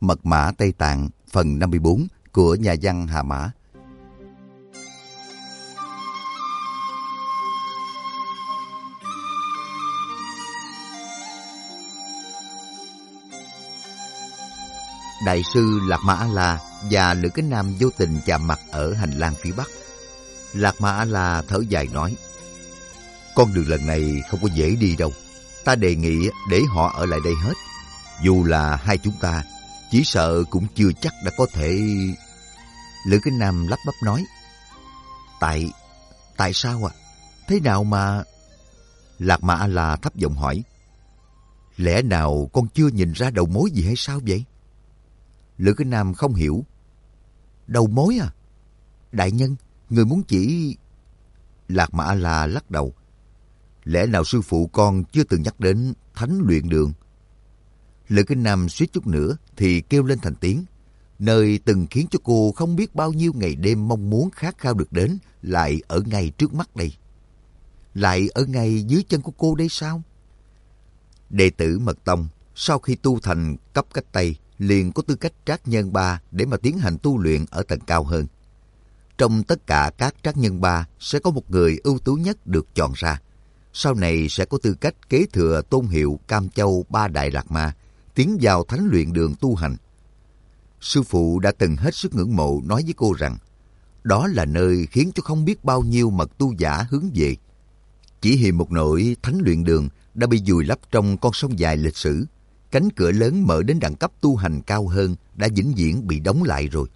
Mật mã Tây Tạng phần 54 của nhà văn Hà Mã. Đại sư Lạc Ma A La và Lữ Kính Nam vô tình chạm mặt ở hành lang phía bắc. Lạc Ma A La thở dài nói: con đường lần này không có dễ đi đâu. Ta đề nghị để họ ở lại đây hết. Dù là hai chúng ta, chỉ sợ cũng chưa chắc đã có thể... Lữ Kính Nam lắp bắp nói: Tại sao ạ? Thế nào mà... Lạc Ma A La thấp giọng hỏi: lẽ nào con chưa nhìn ra đầu mối gì hay sao vậy? Lữ Kính Nam không hiểu. Đầu mối à? Đại nhân, người muốn chỉ... Lạc Ma A La lắc đầu. Lẽ nào sư phụ con chưa từng nhắc đến Thánh Luyện Đường? Lữ Kính Nam suýt chút nữa thì kêu lên thành tiếng. Nơi từng khiến cho cô không biết bao nhiêu ngày đêm mong muốn khát khao được đến lại ở ngay trước mắt đây. Lại ở ngay dưới chân của cô đây sao? Đệ tử Mật Tông sau khi tu thành cấp cách Tây liền có tư cách trác nhân ba để mà tiến hành tu luyện ở tầng cao hơn. Trong tất cả các trác nhân ba sẽ có một người ưu tú nhất được chọn ra. Sau này sẽ có tư cách kế thừa tôn hiệu Cam Châu Ba Đại Lạc Ma, tiến vào Thánh Luyện Đường tu hành. Sư phụ đã từng hết sức ngưỡng mộ nói với cô rằng đó là nơi khiến cho không biết bao nhiêu mật tu giả hướng về. Chỉ hiềm một nỗi Thánh Luyện Đường đã bị vùi lấp trong con sông dài lịch sử. Cánh cửa lớn mở đến đẳng cấp tu hành cao hơn đã vĩnh viễn bị đóng lại rồi.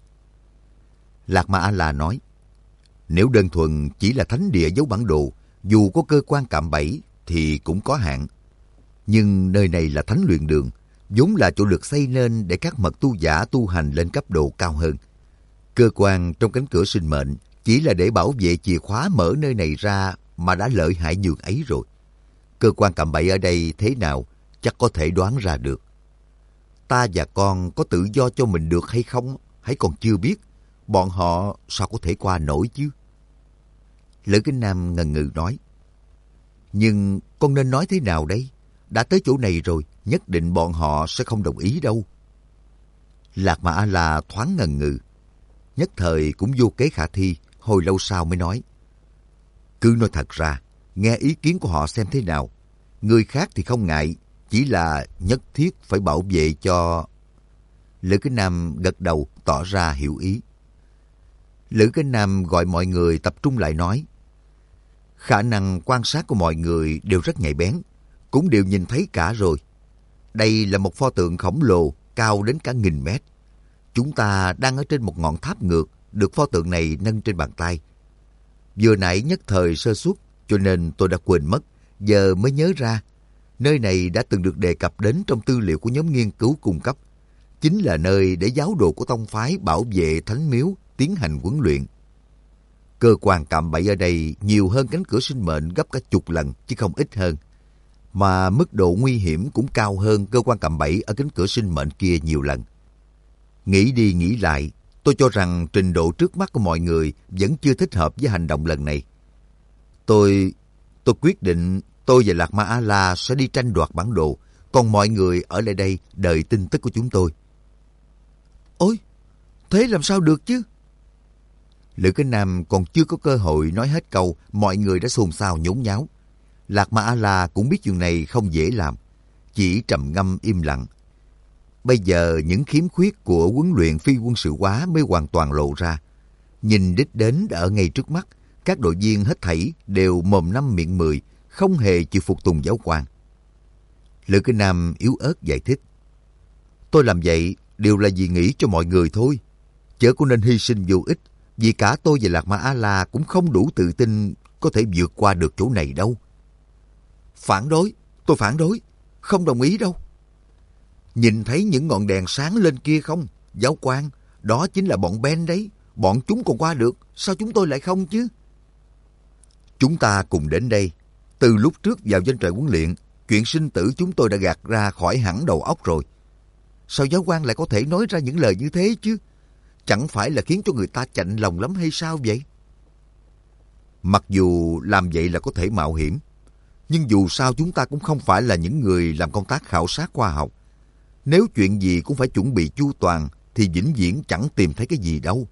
Lạc Ma A La nói: nếu đơn thuần chỉ là thánh địa giấu bản đồ, dù có cơ quan cạm bẫy thì cũng có hạn. Nhưng nơi này là Thánh Luyện Đường, vốn là chỗ được xây nên để các mật tu giả tu hành lên cấp độ cao hơn. Cơ quan trong cánh cửa sinh mệnh chỉ là để bảo vệ chìa khóa mở nơi này ra mà đã lợi hại nhường ấy rồi. Cơ quan cạm bẫy ở đây thế nào chắc có thể đoán ra được. Ta và con có tự do cho mình được hay không hãy còn chưa biết. Bọn họ sao có thể qua nổi chứ? Lữ Kính Nam ngần ngừ nói: nhưng con nên nói thế nào đây? Đã tới chỗ này rồi, nhất định bọn họ sẽ không đồng ý đâu. Lạc Ma A La thoáng ngần ngừ, nhất thời cũng vô kế khả thi, hồi lâu sau mới nói: cứ nói thật ra, nghe ý kiến của họ xem thế nào. Người khác thì không ngại, chỉ là nhất thiết phải bảo vệ cho... Lữ Kính Nam gật đầu tỏ ra hiểu ý. Lữ Kính Nam gọi mọi người tập trung lại nói: khả năng quan sát của mọi người đều rất nhạy bén, cũng đều nhìn thấy cả rồi. Đây là một pho tượng khổng lồ cao đến cả 1000 mét. Chúng ta đang ở trên một ngọn tháp ngược, được pho tượng này nâng trên bàn tay. Vừa nãy nhất thời sơ suất, cho nên tôi đã quên mất, giờ mới nhớ ra. Nơi này đã từng được đề cập đến trong tư liệu của nhóm nghiên cứu cung cấp. Chính là nơi để giáo đồ của tông phái bảo vệ thánh miếu tiến hành huấn luyện. Cơ quan cạm bẫy ở đây nhiều hơn cánh cửa sinh mệnh gấp cả chục lần chứ không ít hơn. Mà mức độ nguy hiểm cũng cao hơn cơ quan cạm bẫy ở cánh cửa sinh mệnh kia nhiều lần. Nghĩ đi nghĩ lại, tôi cho rằng trình độ trước mắt của mọi người vẫn chưa thích hợp với hành động lần này. Tôi quyết định tôi và Lạc Ma A La sẽ đi tranh đoạt bản đồ, còn mọi người ở lại đây đợi tin tức của chúng tôi. Ôi, thế làm sao được chứ? Lữ Kính Nam còn chưa có cơ hội nói hết câu, mọi người đã xôn xao nhốn nháo. Lạc Ma A La cũng biết chuyện này không dễ làm, chỉ trầm ngâm im lặng. Bây giờ những khiếm khuyết của huấn luyện phi quân sự hóa mới hoàn toàn lộ ra. Nhìn đích đến đã ở ngay trước mắt, các đội viên hết thảy đều mồm năm miệng mười, không hề chịu phục tùng giáo quan. Lữ Kính Nam yếu ớt giải thích: tôi làm vậy đều là vì nghĩ cho mọi người thôi, chớ có nên hy sinh vô ích, vì cả tôi và Lạc Ma A La cũng không đủ tự tin có thể vượt qua được chỗ này đâu. Phản đối, tôi phản đối, không đồng ý đâu. Nhìn thấy những ngọn đèn sáng lên kia không, giáo quan, đó chính là bọn Ben đấy, bọn chúng còn qua được, sao chúng tôi lại không chứ? Chúng ta cùng đến đây, từ lúc trước vào doanh trại huấn luyện, chuyện sinh tử chúng tôi đã gạt ra khỏi hẳn đầu óc rồi. Sao giáo quan lại có thể nói ra những lời như thế chứ? Chẳng phải là khiến cho người ta chạnh lòng lắm hay sao vậy? Mặc dù làm vậy là có thể mạo hiểm, nhưng dù sao chúng ta cũng không phải là những người làm công tác khảo sát khoa học. Nếu chuyện gì cũng phải chuẩn bị chu toàn thì vĩnh viễn chẳng tìm thấy cái gì đâu.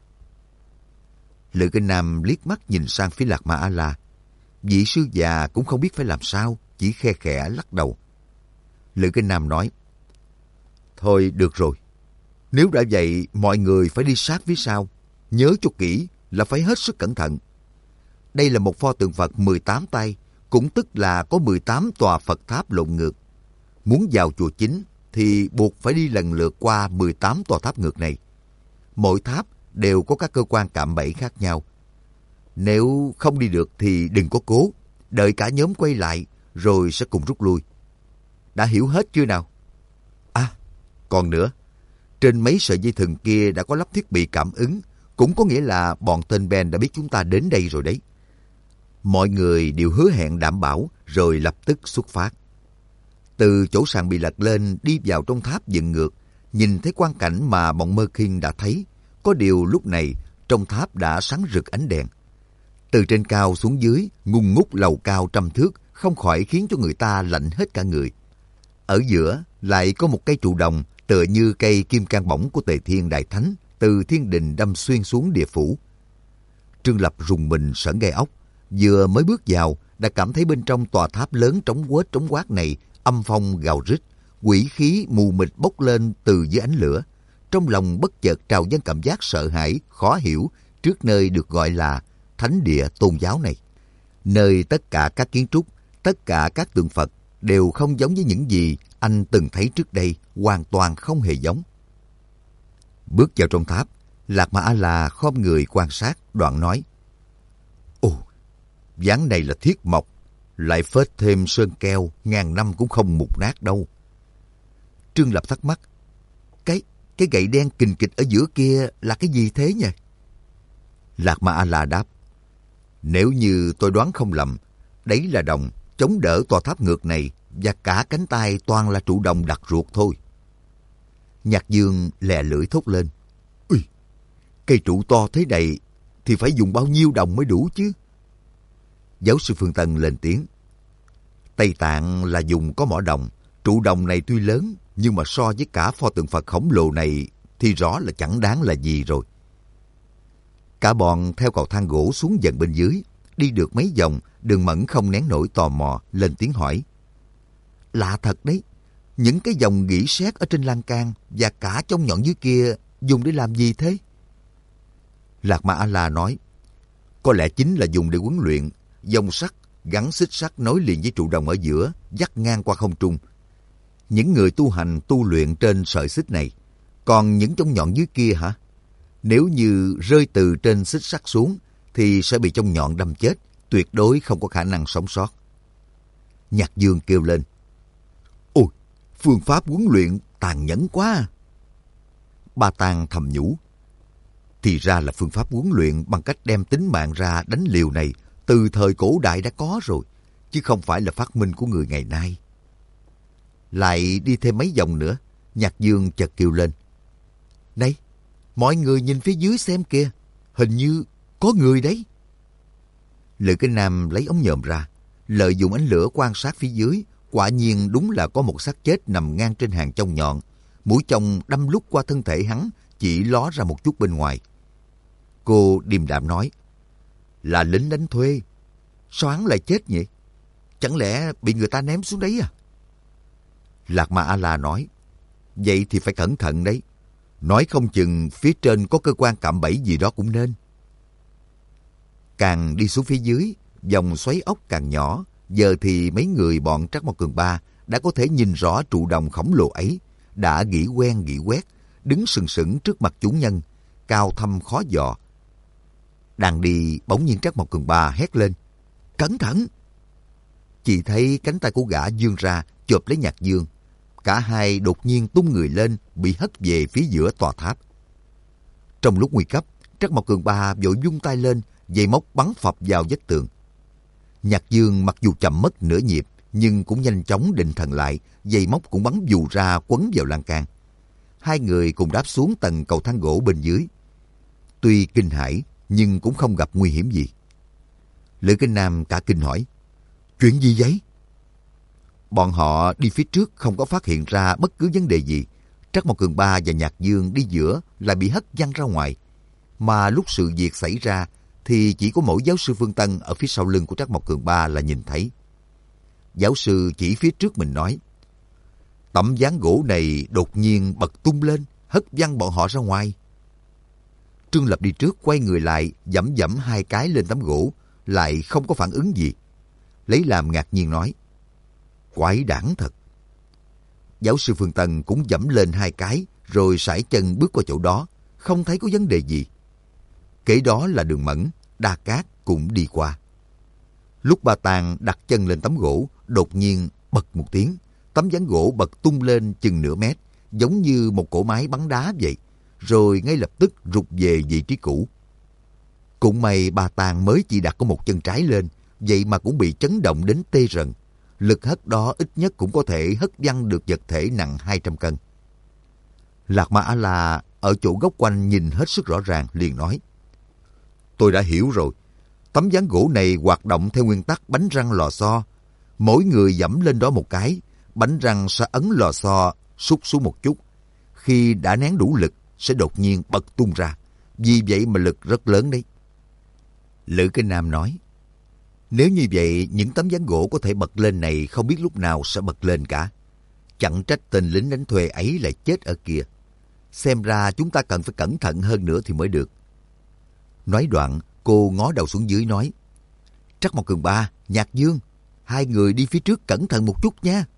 Lữ Kinh Nam liếc mắt nhìn sang phía Lạc Ma A-la. Vị sư già cũng không biết phải làm sao, chỉ khe khẽ lắc đầu. Lữ Kinh Nam nói, thôi được rồi, nếu đã vậy mọi người phải đi sát phía sau, nhớ cho kỹ là phải hết sức cẩn thận. Đây là một pho tượng Phật 18 tay, cũng tức là có 18 tòa Phật tháp lộn ngược. Muốn vào chùa chính thì buộc phải đi lần lượt qua 18 tòa tháp ngược này. Mỗi tháp đều có các cơ quan cạm bẫy khác nhau. Nếu không đi được thì đừng có cố, đợi cả nhóm quay lại rồi sẽ cùng rút lui. Đã hiểu hết chưa nào? À, còn nữa, trên mấy sợi dây thừng kia đã có lắp thiết bị cảm ứng, cũng có nghĩa là bọn tên Ben đã biết chúng ta đến đây rồi đấy. Mọi người đều hứa hẹn đảm bảo rồi lập tức xuất phát. Từ chỗ sàn bị lật lên đi vào trong tháp dựng ngược, nhìn thấy quang cảnh mà bọn Mơ Kinh đã thấy. Có điều lúc này trong tháp đã sáng rực ánh đèn. Từ trên cao xuống dưới, ngung ngút lầu cao trăm thước, không khỏi khiến cho người ta lạnh hết cả người. Ở giữa lại có một cây trụ đồng tựa như cây kim cang bổng của Tề Thiên Đại Thánh từ thiên đình đâm xuyên xuống địa phủ. Trương Lập rùng mình sởn gai ốc, vừa mới bước vào đã cảm thấy bên trong tòa tháp lớn trống quát này âm phong gào rít, quỷ khí mù mịt bốc lên từ dưới ánh lửa. Trong lòng bất chợt trào dâng cảm giác sợ hãi, khó hiểu trước nơi được gọi là thánh địa tôn giáo này. Nơi tất cả các kiến trúc, tất cả các tượng Phật đều không giống với những gì anh từng thấy trước đây, hoàn toàn không hề giống. Bước vào trong tháp, Lạc Ma A-la khom người quan sát, đoạn nói: Ồ, ván này là thiết mộc, lại phết thêm sơn keo, ngàn năm cũng không mục nát đâu. Trương Lập thắc mắc: Cái gậy đen kình kịch ở giữa kia là cái gì thế nhỉ? Lạc Ma A-la đáp: Nếu như tôi đoán không lầm, đấy là đồng chống đỡ tòa tháp ngược này, và cả cánh tay toàn là trụ đồng đặt ruột thôi. Nhạc Dương lè lưỡi thốt lên: Ui, cây trụ to thế này thì phải dùng bao nhiêu đồng mới đủ chứ? Giáo sư Phương Tân lên tiếng: Tây Tạng là dùng có mỏ đồng, trụ đồng này tuy lớn nhưng mà so với cả pho tượng Phật khổng lồ này thì rõ là chẳng đáng là gì rồi. Cả bọn theo cầu thang gỗ xuống dần bên dưới, đi được mấy vòng, Đường Mẫn không nén nổi tò mò, lên tiếng hỏi: Lạ thật đấy, những cái dòng gỉ sét ở trên lan can và cả trong nhọn dưới kia dùng để làm gì thế? Lạc Ma A-la nói: Có lẽ chính là dùng để huấn luyện. Dòng sắt gắn xích sắt nối liền với trụ đồng ở giữa, dắt ngang qua không trung. Những người tu hành tu luyện trên sợi xích này. Còn những trong nhọn dưới kia hả? Nếu như rơi từ trên xích sắt xuống thì sẽ bị trong nhọn đâm chết, tuyệt đối không có khả năng sống sót. Nhạc Dương kêu lên: Ôi, phương pháp huấn luyện tàn nhẫn quá. Ba Tàng thầm nhủ: Thì ra là phương pháp huấn luyện bằng cách đem tính mạng ra đánh liều này từ thời cổ đại đã có rồi, chứ không phải là phát minh của người ngày nay. Lại đi thêm mấy vòng nữa, Nhạc Dương chợt kêu lên: Này, mọi người nhìn phía dưới xem kìa, hình như có người đấy. Lữ Kinh Nam lấy ống nhòm ra, lợi dụng ánh lửa quan sát phía dưới, quả nhiên đúng là có một xác chết nằm ngang trên hàng chông nhọn, mũi chông đâm lút qua thân thể hắn, chỉ ló ra một chút bên ngoài. Cô điềm đạm nói: Là lính đánh thuê. Sao hắn lại chết nhỉ? Chẳng lẽ bị người ta ném xuống đấy à? Lạc Ma A-la nói: Vậy thì phải cẩn thận đấy. Nói không chừng phía trên có cơ quan cạm bẫy gì đó cũng nên. Càng đi xuống phía dưới, vòng xoáy ốc càng nhỏ. Giờ thì mấy người bọn Trắc Mộc Cường Ba đã có thể nhìn rõ trụ đồng khổng lồ ấy, đã gỉ quen gỉ quét, đứng sừng sững trước mặt chủ nhân, cao thâm khó dò. Đang đi, bỗng nhiên Trắc Mộc Cường Ba hét lên: Cẩn thận! Chỉ thấy cánh tay của gã vươn ra chộp lấy Nhạc Dương. Cả hai đột nhiên tung người lên, bị hất về phía giữa tòa tháp. Trong lúc nguy cấp, Trắc Mộc Cường Ba vội vung tay lên, dây móc bắn phập vào vách tường. Nhạc Dương mặc dù chậm mất nửa nhịp, nhưng cũng nhanh chóng định thần lại, dây móc cũng bắn vù ra quấn vào lan can. Hai người cùng đáp xuống tầng cầu thang gỗ bên dưới. Tuy kinh hãi, nhưng cũng không gặp nguy hiểm gì. Lữ Kinh Nam cả kinh hỏi: Chuyện gì vậy? Bọn họ đi phía trước không có phát hiện ra bất cứ vấn đề gì. Trắc Mộc Cường Ba và Nhạc Dương đi giữa lại bị hất văng ra ngoài. Mà lúc sự việc xảy ra thì chỉ có mỗi giáo sư Phương Tân ở phía sau lưng của Trắc Mộc Cường Ba là nhìn thấy. Giáo sư chỉ phía trước mình nói, tấm ván gỗ này đột nhiên bật tung lên, hất văng bọn họ ra ngoài. Trương Lập đi trước quay người lại, giẫm giẫm 2 cái lên tấm gỗ, lại không có phản ứng gì. Lấy làm ngạc nhiên nói, quái đản thật. Giáo sư Phương Tân cũng giẫm lên 2 cái, rồi sải chân bước qua chỗ đó, không thấy có vấn đề gì. Kế đó là Đường Mẫn, Đa Cát cũng đi qua. Lúc Ba Tàng đặt chân lên tấm gỗ, đột nhiên bật một tiếng, tấm ván gỗ bật tung lên chừng nửa mét, giống như một cỗ máy bắn đá vậy, rồi ngay lập tức rụt về vị trí cũ. Cũng may Ba Tàng mới chỉ đặt có một chân trái lên, vậy mà cũng bị chấn động đến tê rần. Lực hất đó ít nhất cũng có thể hất văng được vật thể nặng 200 cân. Lạc Ma A-la ở chỗ góc quanh nhìn hết sức rõ ràng, liền nói, tôi đã hiểu rồi. Tấm ván gỗ này hoạt động theo nguyên tắc bánh răng lò xo. Mỗi người giẫm lên đó một cái, bánh răng sẽ ấn lò xo sút xuống một chút. Khi đã nén đủ lực, sẽ đột nhiên bật tung ra. Vì vậy mà lực rất lớn đấy. Lữ Kinh Nam nói, nếu như vậy, những tấm ván gỗ có thể bật lên này không biết lúc nào sẽ bật lên cả. Chẳng trách tên lính đánh thuê ấy lại chết ở kia. Xem ra chúng ta cần phải cẩn thận hơn nữa thì mới được. Nói đoạn, cô ngó đầu xuống dưới nói, Trắc Mộc Cường Ba, Nhạc Dương, 2 người đi phía trước cẩn thận một chút nha.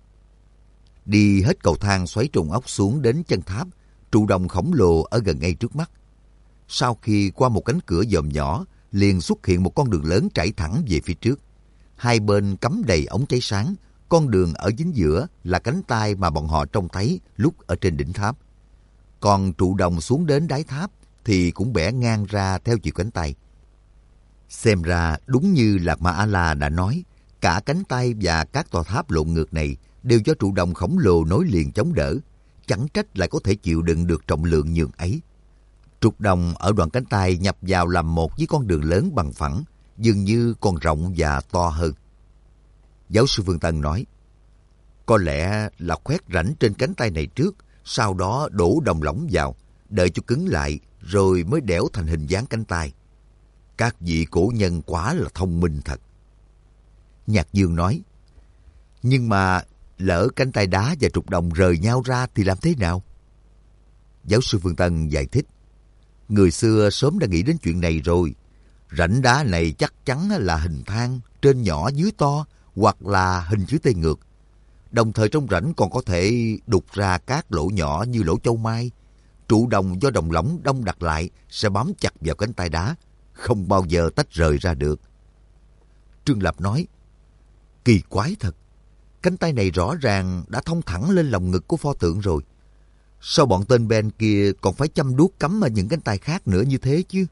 Đi hết cầu thang xoáy trùng ốc xuống đến chân tháp, trụ đồng khổng lồ ở gần ngay trước mắt. Sau khi qua một cánh cửa dòm nhỏ, liền xuất hiện một con đường lớn trải thẳng về phía trước. 2 bên cắm đầy ống cháy sáng, con đường ở chính giữa là cánh tay mà bọn họ trông thấy lúc ở trên đỉnh tháp. Còn trụ đồng xuống đến đáy tháp thì cũng bẻ ngang ra theo chiều cánh tay. Xem ra đúng như Lạc Ma A-la đã nói, cả cánh tay và các tòa tháp lộn ngược này đều do trụ đồng khổng lồ nối liền chống đỡ. Chẳng trách lại có thể chịu đựng được trọng lượng nhường ấy. Trục đồng ở đoạn cánh tay nhập vào làm một với con đường lớn bằng phẳng, dường như còn rộng và to hơn. Giáo sư Phương Tân nói, có lẽ là khoét rãnh trên cánh tay này trước, sau đó đổ đồng lỏng vào, đợi cho cứng lại, rồi mới đẽo thành hình dáng cánh tay. Các vị cổ nhân quả là thông minh thật. Nhạc Dương nói, nhưng mà lỡ cánh tay đá và trục đồng rời nhau ra thì làm thế nào? Giáo sư Phương Tân giải thích, người xưa sớm đã nghĩ đến chuyện này rồi. Rãnh đá này chắc chắn là hình thang, trên nhỏ dưới to, hoặc là hình chữ T ngược. Đồng thời trong rãnh còn có thể đục ra các lỗ nhỏ như lỗ châu mai. Trụ đồng do đồng lỏng đông đặc lại sẽ bám chặt vào cánh tay đá, không bao giờ tách rời ra được. Trương Lập nói, kỳ quái thật. Cánh tay này rõ ràng đã thông thẳng lên lồng ngực của pho tượng rồi. Sao bọn tên Ben kia còn phải chăm đuốc cắm ở những cánh tay khác nữa như thế chứ?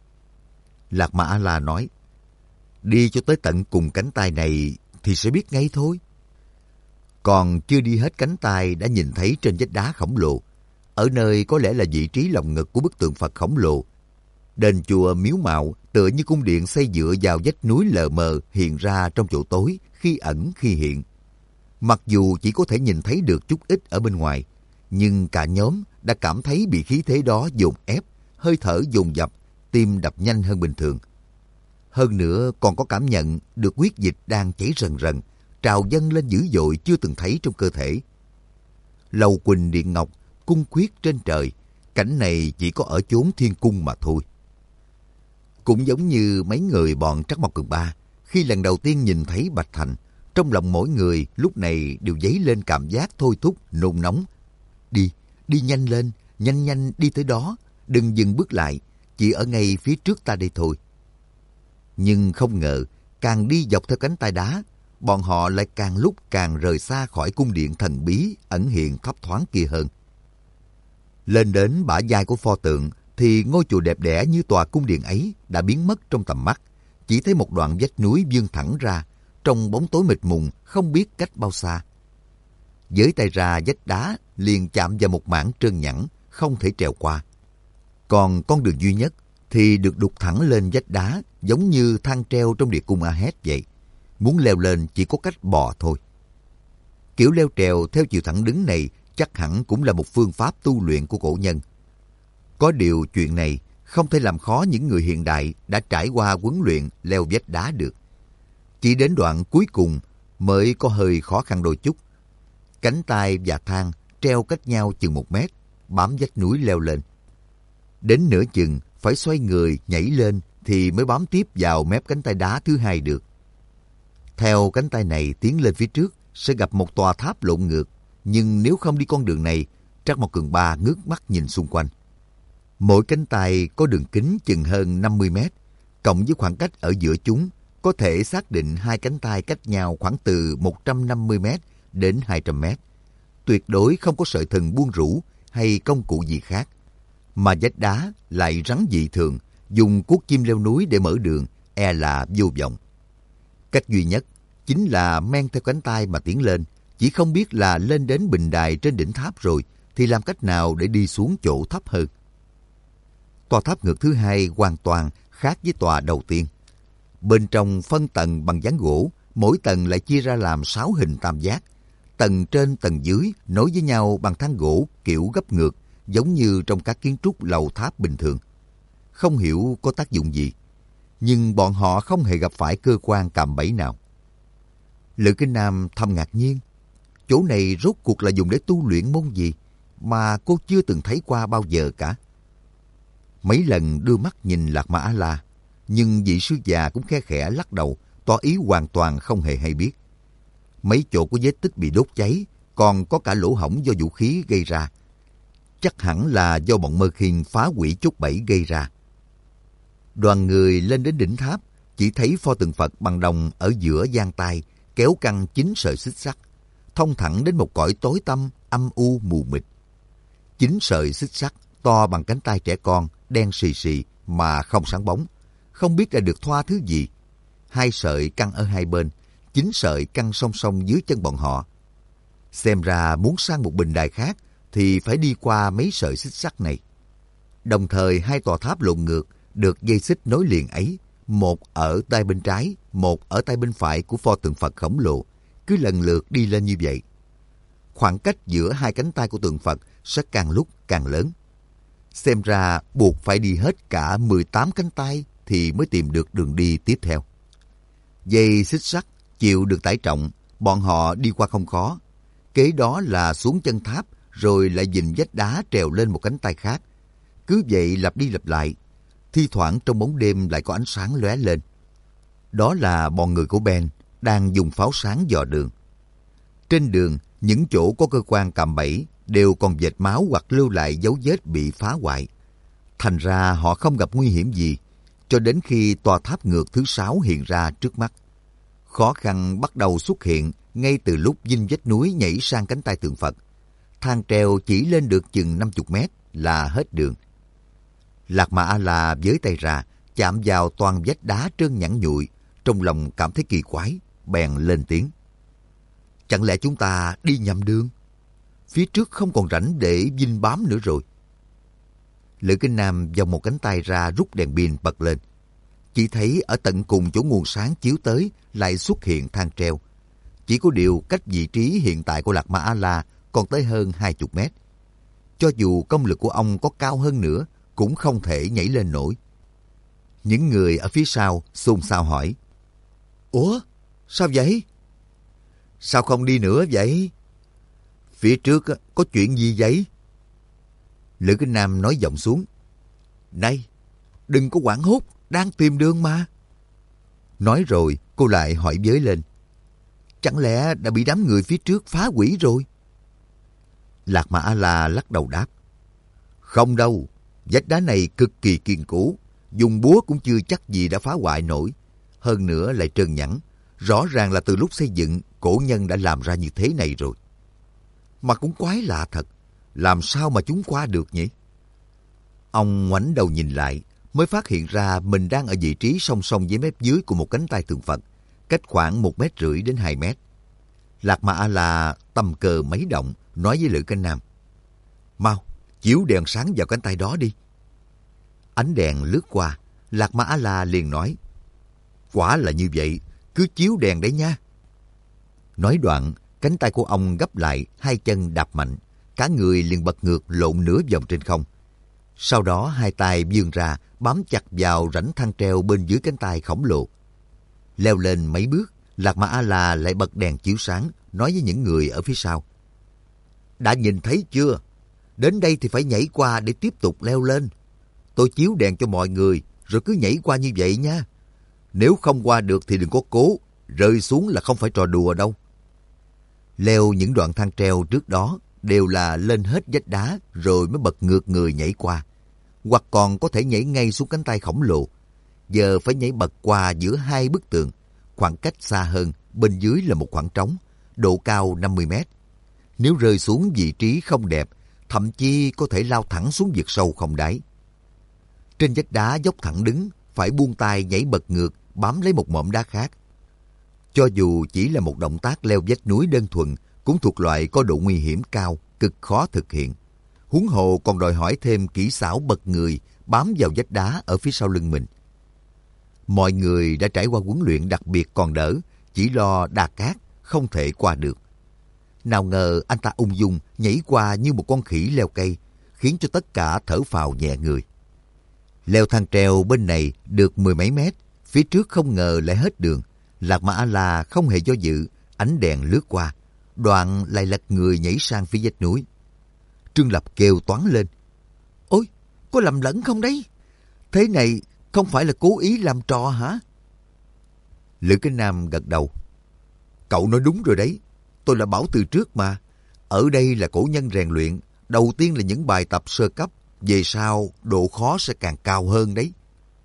Lạc Ma A-la nói, đi cho tới tận cùng cánh tay này thì sẽ biết ngay thôi. Còn chưa đi hết cánh tay đã nhìn thấy trên vách đá khổng lồ, ở nơi có lẽ là vị trí lồng ngực của bức tượng Phật khổng lồ. Đền chùa miếu mạo tựa như cung điện xây dựa vào vách núi lờ mờ hiện ra trong chỗ tối, khi ẩn khi hiện. Mặc dù chỉ có thể nhìn thấy được chút ít ở bên ngoài, nhưng cả nhóm đã cảm thấy bị khí thế đó dồn ép, hơi thở dồn dập, tim đập nhanh hơn bình thường. Hơn nữa còn có cảm nhận được huyết dịch đang chảy rần rần, trào dâng lên dữ dội chưa từng thấy trong cơ thể. Lầu Quỳnh Điện Ngọc, cung khuyết trên trời, cảnh này chỉ có ở chốn thiên cung mà thôi. Cũng giống như mấy người bọn Trắc Mộc Cường Ba, khi lần đầu tiên nhìn thấy Bạch Thành, trong lòng mỗi người lúc này đều dấy lên cảm giác thôi thúc, nôn nóng. Đi nhanh lên, nhanh đi tới đó, đừng dừng bước lại, chỉ ở ngay phía trước ta đây thôi. Nhưng không ngờ, càng đi dọc theo cánh tay đá, bọn họ lại càng lúc càng rời xa khỏi cung điện thần bí ẩn hiện thấp thoáng kia hơn. Lên đến bả vai của pho tượng, thì ngôi chùa đẹp đẽ như tòa cung điện ấy đã biến mất trong tầm mắt. Chỉ thấy một đoạn vách núi vươn thẳng ra, trong bóng tối mịt mùng không biết cách bao xa. Với tay ra vách đá liền chạm vào một mảng trơn nhẵn, không thể trèo qua. Còn con đường duy nhất thì được đục thẳng lên vách đá, giống như thang treo trong địa cung A-hét vậy. Muốn leo lên chỉ có cách bò thôi. Kiểu leo trèo theo chiều thẳng đứng này chắc hẳn cũng là một phương pháp tu luyện của cổ nhân. Có điều chuyện này không thể làm khó những người hiện đại đã trải qua huấn luyện leo vách đá được. Chỉ đến đoạn cuối cùng mới có hơi khó khăn đôi chút. Cánh tay và thang treo cách nhau chừng 1 mét, bám vách núi leo lên. Đến nửa chừng phải xoay người nhảy lên thì mới bám tiếp vào mép cánh tay đá thứ hai được. Theo cánh tay này tiến lên phía trước sẽ gặp một tòa tháp lộn ngược, nhưng nếu không đi con đường này, Trác Mộc Cường Ba ngước mắt nhìn xung quanh. Mỗi cánh tay có đường kính chừng hơn 50 mét, cộng với khoảng cách ở giữa chúng, có thể xác định hai cánh tay cách nhau khoảng từ 150 mét đến 200 mét. Tuyệt đối không có sợi thừng buông rũ hay công cụ gì khác. Mà vách đá lại rắn dị thường, dùng cuốc chim leo núi để mở đường, e là vô vọng. Cách duy nhất chính là men theo cánh tay mà tiến lên, chỉ không biết là lên đến bình đài trên đỉnh tháp rồi thì làm cách nào để đi xuống chỗ thấp hơn. Tòa tháp ngược thứ hai hoàn toàn khác với tòa đầu tiên. Bên trong phân tầng bằng ván gỗ, mỗi tầng lại chia ra làm 6 hình tam giác. Tầng trên tầng dưới nối với nhau bằng thang gỗ kiểu gấp ngược, giống như trong các kiến trúc lầu tháp bình thường. Không hiểu có tác dụng gì, nhưng bọn họ không hề gặp phải cơ quan cạm bẫy nào. Lữ Kinh Nam thầm ngạc nhiên, chỗ này rốt cuộc là dùng để tu luyện môn gì mà cô chưa từng thấy qua bao giờ cả. Mấy lần đưa mắt nhìn Lạc Ma A-la, nhưng vị sư già cũng khe khẽ lắc đầu, tỏ ý hoàn toàn không hề hay biết. Mấy chỗ có vết tích bị đốt cháy, còn có cả lỗ hổng do vũ khí gây ra. Chắc hẳn là do bọn Mơ Khiên phá hủy chốt bẫy gây ra. Đoàn người lên đến đỉnh tháp, chỉ thấy pho tượng Phật bằng đồng ở giữa giang tay, kéo căng 9 sợi xích sắt, thông thẳng đến một cõi tối tăm, âm u mù mịt. 9 sợi xích sắt to bằng cánh tay trẻ con, đen xì xì mà không sáng bóng, không biết đã được thoa thứ gì. 2 sợi căng ở hai bên, 9 sợi căng song song dưới chân bọn họ. Xem ra muốn sang một bình đài khác thì phải đi qua mấy sợi xích sắt này. Đồng thời 2 tòa tháp lộn ngược được dây xích nối liền ấy, một ở tay bên trái, một ở tay bên phải của pho tượng Phật khổng lồ, cứ lần lượt đi lên như vậy. Khoảng cách giữa hai cánh tay của tượng Phật sẽ càng lúc càng lớn. Xem ra buộc phải đi hết cả 18 cánh tay thì mới tìm được đường đi tiếp theo. Dây xích sắt chịu được tải trọng, bọn họ đi qua không khó. Kế đó là xuống chân tháp, rồi lại dình vách đá trèo lên một cánh tay khác. Cứ vậy lặp đi lặp lại, thi thoảng trong bóng đêm lại có ánh sáng lóe lên. Đó là bọn người của Ben đang dùng pháo sáng dò đường. Trên đường, những chỗ có cơ quan cạm bẫy đều còn vệt máu hoặc lưu lại dấu vết bị phá hoại. Thành ra họ không gặp nguy hiểm gì, cho đến khi tòa tháp ngược thứ 6 hiện ra trước mắt. Khó khăn bắt đầu xuất hiện ngay từ lúc dinh vách núi nhảy sang cánh tay tượng Phật. Thang treo chỉ lên được chừng 50 mét là hết đường. Lạc Ma A-la với tay ra, chạm vào toàn vách đá trơn nhẵn nhụi, trong lòng cảm thấy kỳ quái, bèn lên tiếng. Chẳng lẽ chúng ta đi nhầm đường? Phía trước không còn rãnh để vinh bám nữa rồi. Lữ Kinh Nam vòng một cánh tay ra rút đèn pin bật lên. Chỉ thấy ở tận cùng chỗ nguồn sáng chiếu tới lại xuất hiện thang treo. Chỉ có điều cách vị trí hiện tại của Lạc Ma A-la còn tới hơn 20 mét. Cho dù công lực của ông có cao hơn nữa, cũng không thể nhảy lên nổi. Những người ở phía sau xôn xao hỏi. Ủa? Sao vậy? Sao không đi nữa vậy? Phía trước có chuyện gì vậy? Lữ Kinh Nam nói giọng xuống. Này, đừng có hoảng hốt, đang tìm đường mà. Nói rồi cô lại hỏi với lên. Chẳng lẽ đã bị đám người phía trước phá hủy rồi? Lạc Ma A-la lắc đầu đáp. Không đâu, vách đá này cực kỳ kiên cố, dùng búa cũng chưa chắc gì đã phá hoại nổi. Hơn nữa lại trơn nhẵn, rõ ràng là từ lúc xây dựng cổ nhân đã làm ra như thế này rồi. Mà cũng quái lạ thật, làm sao mà chúng qua được nhỉ? Ông ngoảnh đầu nhìn lại, mới phát hiện ra mình đang ở vị trí song song với mép dưới của một cánh tay tượng Phật, cách khoảng 1,5 mét đến 2 mét. Lạc Ma A-la tâm cờ mấy động, nói với Lữ Kinh Nam. Mau, chiếu đèn sáng vào cánh tay đó đi. Ánh đèn lướt qua, Lạc Ma A-la liền nói. Quả là như vậy, cứ chiếu đèn đấy nha. Nói đoạn, cánh tay của ông gấp lại, hai chân đạp mạnh, cả người liền bật ngược lộn nửa vòng trên không. Sau đó hai tay vươn ra bám chặt vào rãnh thang treo bên dưới cánh tay khổng lồ. Leo lên mấy bước, Lạc Ma A-la lại bật đèn chiếu sáng, nói với những người ở phía sau. Đã nhìn thấy chưa? Đến đây thì phải nhảy qua để tiếp tục leo lên. Tôi chiếu đèn cho mọi người, rồi cứ nhảy qua như vậy nha. Nếu không qua được thì đừng có cố, rơi xuống là không phải trò đùa đâu. Leo những đoạn thang treo trước đó đều là lên hết vách đá rồi mới bật ngược người nhảy qua. Hoặc còn có thể nhảy ngay xuống cánh tay khổng lồ. Giờ phải nhảy bật qua giữa hai bức tường. Khoảng cách xa hơn, bên dưới là một khoảng trống, độ cao 50 mét. Nếu rơi xuống vị trí không đẹp, thậm chí có thể lao thẳng xuống vực sâu không đáy. Trên vách đá dốc thẳng đứng, phải buông tay nhảy bật ngược, bám lấy một mỏm đá khác. Cho dù chỉ là một động tác leo vách núi đơn thuần, cũng thuộc loại có độ nguy hiểm cao, cực khó thực hiện. Huống hồ còn đòi hỏi thêm kỹ xảo bật người, bám vào vách đá ở phía sau lưng mình. Mọi người đã trải qua huấn luyện đặc biệt còn đỡ, chỉ lo đà cát, không thể qua được. Nào ngờ anh ta ung dung nhảy qua như một con khỉ leo cây, khiến cho tất cả thở phào nhẹ người. Leo thang treo bên này được 10 mấy mét, phía trước không ngờ lại hết đường. Lạc Ma A-la không hề do dự, ánh đèn lướt qua, đoạn lại lật người nhảy sang phía vách núi. Trương Lập kêu toáng lên. Ôi, có lầm lẫn không đấy? Thế này không phải là cố ý làm trò hả? Lữ Kinh Nam gật đầu. Cậu nói đúng rồi đấy. Tôi đã bảo từ trước mà. Ở đây là cổ nhân rèn luyện. Đầu tiên là những bài tập sơ cấp. Về sau, độ khó sẽ càng cao hơn đấy.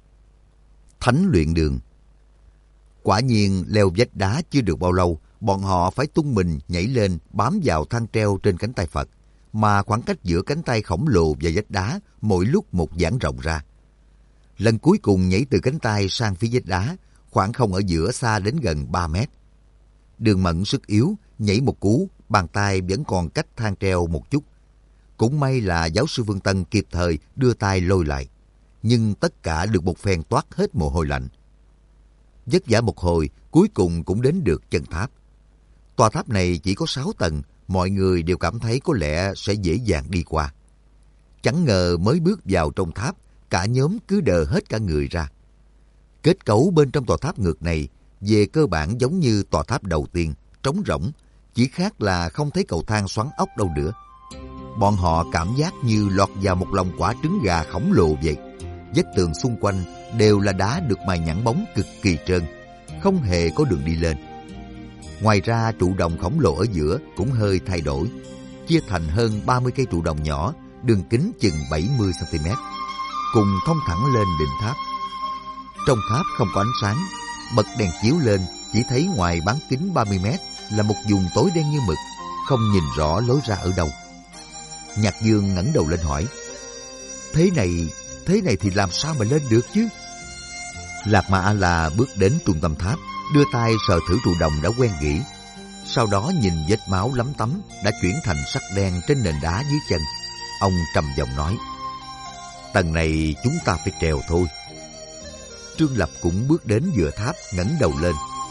Thánh luyện đường. Quả nhiên, leo vách đá chưa được bao lâu, bọn họ phải tung mình nhảy lên bám vào thang treo trên cánh tay Phật. Mà khoảng cách giữa cánh tay khổng lồ và vách đá mỗi lúc một giãn rộng ra. Lần cuối cùng nhảy từ cánh tay sang phía vách đá, khoảng không ở giữa xa đến gần 3 mét. Đường Mẫn sức yếu, nhảy một cú, bàn tay vẫn còn cách thang treo một chút. Cũng may là giáo sư Vương Tân kịp thời đưa tay lôi lại. Nhưng tất cả được một phen toát hết mồ hôi lạnh. Vất vả một hồi, cuối cùng cũng đến được chân tháp. Tòa tháp này chỉ có 6 tầng, mọi người đều cảm thấy có lẽ sẽ dễ dàng đi qua. Chẳng ngờ mới bước vào trong tháp, cả nhóm cứ đờ hết cả người ra. Kết cấu bên trong tòa tháp ngược này về cơ bản giống như tòa tháp đầu tiên, trống rỗng, chỉ khác là không thấy cầu thang xoắn ốc đâu nữa. Bọn họ cảm giác như lọt vào một lồng quả trứng gà khổng lồ vậy. Vách tường xung quanh đều là đá được mài nhẵn bóng cực kỳ trơn, không hề có đường đi lên. Ngoài ra trụ đồng khổng lồ ở giữa cũng hơi thay đổi, chia thành hơn 30 cây trụ đồng nhỏ, đường kính chừng 70 cm, cùng thông thẳng lên đỉnh tháp. Trong tháp không có ánh sáng, bật đèn chiếu lên chỉ thấy ngoài bán kính 30 mét là một vùng tối đen như mực, không nhìn rõ lối ra ở đâu. Nhạc Dương ngẩng đầu lên hỏi, thế này thì làm sao mà lên được chứ? Lạc Ma A-la bước đến trung tâm tháp, đưa tay sờ thử trụ đồng đã quen gỉ. Sau đó nhìn vết máu lấm tấm đã chuyển thành sắc đen trên nền đá dưới chân. Ông trầm giọng nói, tầng này chúng ta phải trèo thôi. Trương Lập cũng bước đến vừa tháp, ngẩng đầu lên.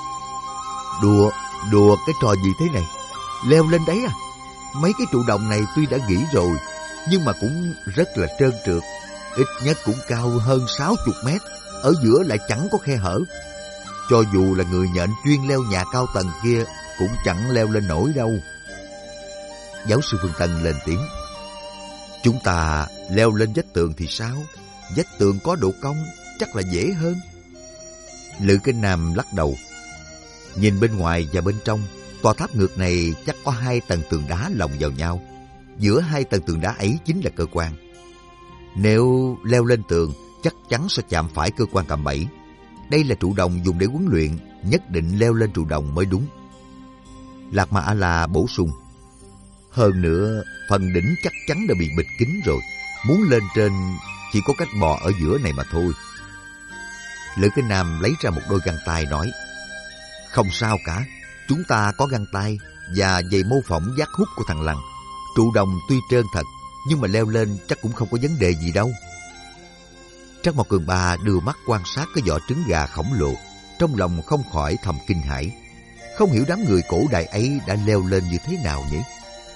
Đùa cái trò gì thế này? Leo lên đấy à? Mấy cái trụ đồng này tuy đã gỉ rồi, nhưng mà cũng rất là trơn trượt. Ít nhất cũng cao hơn 60 mét, ở giữa lại chẳng có khe hở. Cho dù là người nhện chuyên leo nhà cao tầng kia cũng chẳng leo lên nổi đâu. Giáo sư Phương Tân lên tiếng, chúng ta leo lên vách tường thì sao? Vách tường có độ cong, chắc là dễ hơn. Lữ Kinh Nam lắc đầu. Nhìn bên ngoài và bên trong, tòa tháp ngược này chắc có 2 tầng tường đá lồng vào nhau. Giữa 2 tầng tường đá ấy chính là cơ quan. Nếu leo lên tường, chắc chắn sẽ chạm phải cơ quan cạm bẫy. Đây là trụ đồng dùng để huấn luyện, nhất định leo lên trụ đồng mới đúng. Lạc Ma A-la bổ sung, hơn nữa phần đỉnh chắc chắn đã bị bịt kín rồi, muốn lên trên chỉ có cách bò ở giữa này mà thôi. Lữ Kinh Nam lấy ra một đôi găng tay nói, không sao cả, chúng ta có găng tay và giày mô phỏng giác hút của thằng Lằn. Trụ đồng tuy trơn thật, nhưng mà leo lên chắc cũng không có vấn đề gì đâu. Trắc Mộc Cường Ba đưa mắt quan sát cái vỏ trứng gà khổng lồ, trong lòng không khỏi thầm kinh hãi. Không hiểu đám người cổ đại ấy đã leo lên như thế nào nhỉ?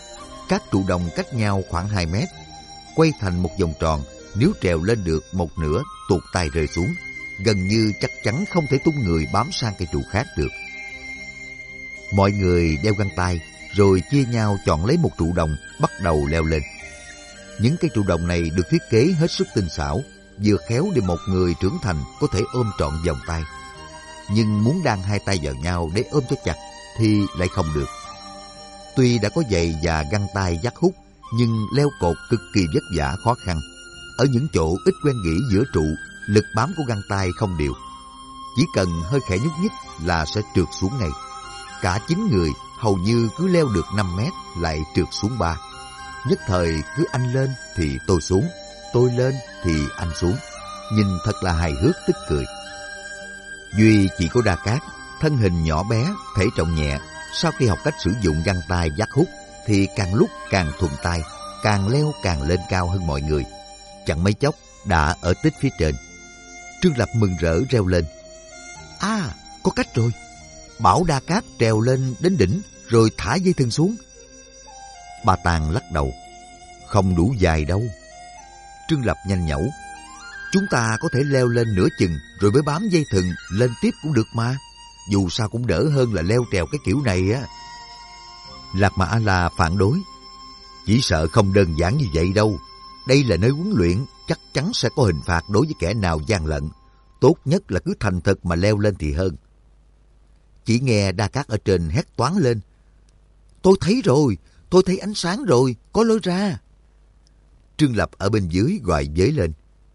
Các trụ đồng cách nhau khoảng 2 mét, quay thành một vòng tròn. Nếu trèo lên được một nửa tuột tay rơi xuống, gần như chắc chắn không thể tung người bám sang cây trụ khác được. Mọi người đeo găng tay, rồi chia nhau chọn lấy một trụ đồng, bắt đầu leo lên. Những cây trụ đồng này được thiết kế hết sức tinh xảo, vừa khéo để một người trưởng thành có thể ôm trọn vòng tay. Nhưng muốn đan hai tay vào nhau để ôm cho chặt thì lại không được. Tuy đã có giày và găng tay vắt hút, nhưng leo cột cực kỳ vất vả khó khăn. Ở những chỗ ít quen nghỉ giữa trụ, lực bám của găng tay không đều. Chỉ cần hơi khẽ nhúc nhích là sẽ trượt xuống ngay. Cả 9 người hầu như cứ leo được 5 mét lại trượt xuống 3. Nhất thời cứ anh lên thì tôi xuống, tôi lên thì anh xuống. Nhìn thật là hài hước tức cười. Duy chỉ có Đa Cát, thân hình nhỏ bé, thể trọng nhẹ. Sau khi học cách sử dụng găng tay vắt hút thì càng lúc càng thuận tay, càng leo càng lên cao hơn mọi người. Chẳng mấy chốc đã ở tích phía trên. Trương Lập mừng rỡ reo lên: À, có cách rồi! Bảo Đa Cát trèo lên đến đỉnh rồi thả dây thừng xuống. Ba Tàng lắc đầu: Không đủ dài đâu. Trương Lập nhanh nhẩu: Chúng ta có thể leo lên nửa chừng rồi mới bám dây thừng lên tiếp cũng được mà. Dù sao cũng đỡ hơn là leo trèo cái kiểu này á. Lạc Mà A-la phản đối: Chỉ sợ không đơn giản như vậy đâu. Đây là nơi huấn luyện, chắc chắn sẽ có hình phạt đối với kẻ nào gian lận. Tốt nhất là cứ thành thật mà leo lên thì hơn. Chỉ nghe Đa Cát ở trên hét toáng lên: Tôi thấy rồi, tôi thấy ánh sáng rồi, có lối ra. Trương Lập ở bên dưới gọi vế lên: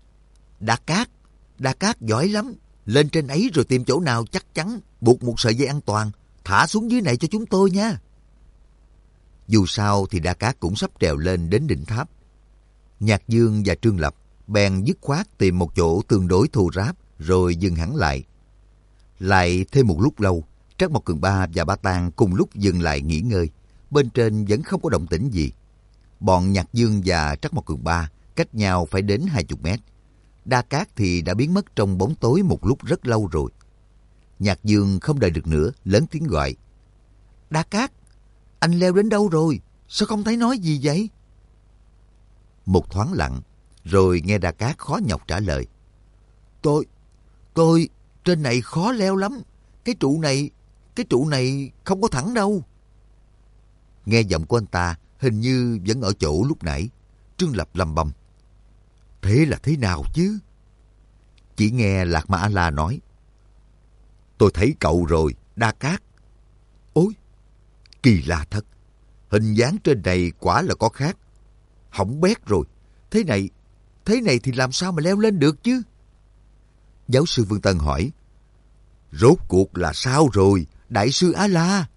Đa Cát giỏi lắm. Lên trên ấy rồi tìm chỗ nào chắc chắn, buộc một sợi dây an toàn, thả xuống dưới này cho chúng tôi nha. Dù sao thì Đa Cát cũng sắp trèo lên đến đỉnh tháp. Nhạc Dương và Trương Lập bèn dứt khoát tìm một chỗ tương đối thô ráp rồi dừng hẳn lại. Lại thêm một lúc lâu, Trác Mộc Cường Ba và Ba Tàng cùng lúc dừng lại nghỉ ngơi. Bên trên vẫn không có động tĩnh gì. Bọn Nhạc Dương và Trác Mộc Cường Ba cách nhau phải đến 20 mét. Đa Cát thì đã biến mất trong bóng tối một lúc rất lâu rồi. Nhạc Dương không đợi được nữa, lớn tiếng gọi: Đa Cát, anh leo đến đâu rồi? Sao không thấy nói gì vậy? Một thoáng lặng, rồi nghe Đa Cát khó nhọc trả lời: Tôi, trên này khó leo lắm. Cái trụ này không có thẳng đâu. Nghe giọng của anh ta hình như vẫn ở chỗ lúc nãy. Trương Lập lầm bầm: Thế là thế nào chứ? Chỉ nghe Lạc Ma A-la nói: Tôi thấy cậu rồi, Đa Cát. Ôi, kỳ lạ thật. Hình dáng trên này quả là có khác. Hỏng bét rồi. Thế này thì làm sao mà leo lên được chứ? Giáo sư Vương Tân hỏi: Rốt cuộc là sao rồi, Đại sư A-la?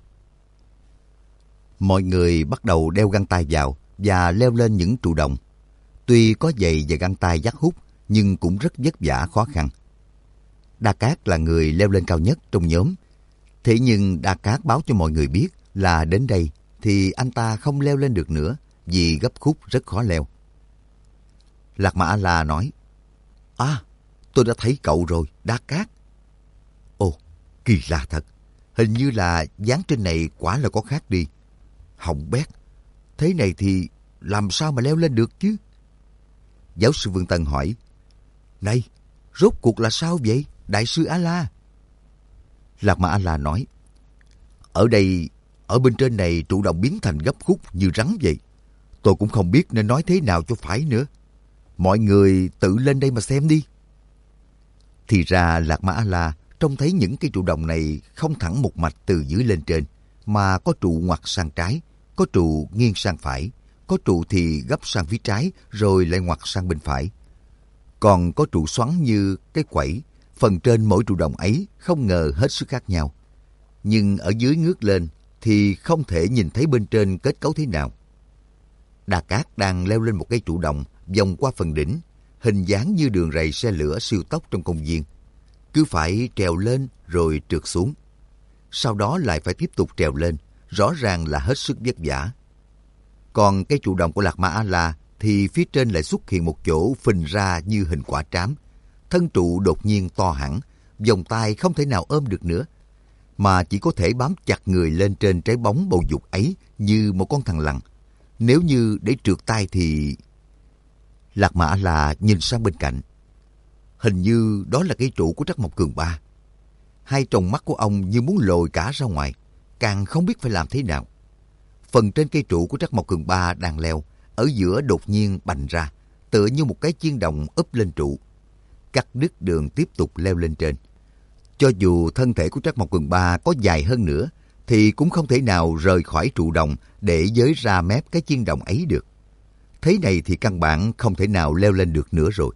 Mọi người bắt đầu đeo găng tay vào và leo lên những trụ đồng. Tuy có giày và găng tay vắt hút, nhưng cũng rất vất vả khó khăn. Đa Cát là người leo lên cao nhất trong nhóm. Thế nhưng Đa Cát báo cho mọi người biết là đến đây thì anh ta không leo lên được nữa vì gấp khúc rất khó leo. Lạc Ma A-la nói: À, tôi đã thấy cậu rồi, Đa Cát. Ồ, kỳ lạ thật. Hình như là dáng trên này quả là có khác đi. Hỏng bét. Thế này thì làm sao mà leo lên được chứ? Giáo sư Vương Tân hỏi: Này, rốt cuộc là sao vậy, Đại sư A-la? Lạc Ma A-la nói: Ở đây, ở bên trên này trụ đồng biến thành gấp khúc như rắn vậy. Tôi cũng không biết nên nói thế nào cho phải nữa. Mọi người tự lên đây mà xem đi. Thì ra Lạc Ma A-la trông thấy những cây trụ đồng này không thẳng một mạch từ dưới lên trên, mà có trụ ngoặt sang trái, có trụ nghiêng sang phải, có trụ thì gấp sang phía trái rồi lại ngoặt sang bên phải. Còn có trụ xoắn như cái quẩy, phần trên mỗi trụ đồng ấy không ngờ hết sức khác nhau. Nhưng ở dưới ngước lên thì không thể nhìn thấy bên trên kết cấu thế nào. Đa Cát đang leo lên một cây trụ đồng vòng qua phần đỉnh, hình dáng như đường ray xe lửa siêu tốc trong công viên. Cứ phải trèo lên rồi trượt xuống. Sau đó lại phải tiếp tục trèo lên, rõ ràng là hết sức vất vả. Còn cây trụ đồng của Lạc Ma A-la thì phía trên lại xuất hiện một chỗ phình ra như hình quả trám. Thân trụ đột nhiên to hẳn, vòng tay không thể nào ôm được nữa, mà chỉ có thể bám chặt người lên trên trái bóng bầu dục ấy như một con thằn lằn. Nếu như để trượt tay thì... Lạc Mà A-la nhìn sang bên cạnh. Hình như đó là cây trụ của Trắc Mộc Cường Ba. Hai tròng mắt của ông như muốn lồi cả ra ngoài, càng không biết phải làm thế nào. Phần trên cây trụ của Trắc Mộc Cường Ba đang leo, ở giữa đột nhiên bành ra, tựa như một cái chiên đồng úp lên trụ. Cắt đứt đường tiếp tục leo lên trên. Cho dù thân thể của Trắc Mộc Cường Ba có dài hơn nữa, thì cũng không thể nào rời khỏi trụ đồng để giới ra mép cái chiên đồng ấy được. Thế này thì căn bản không thể nào leo lên được nữa rồi.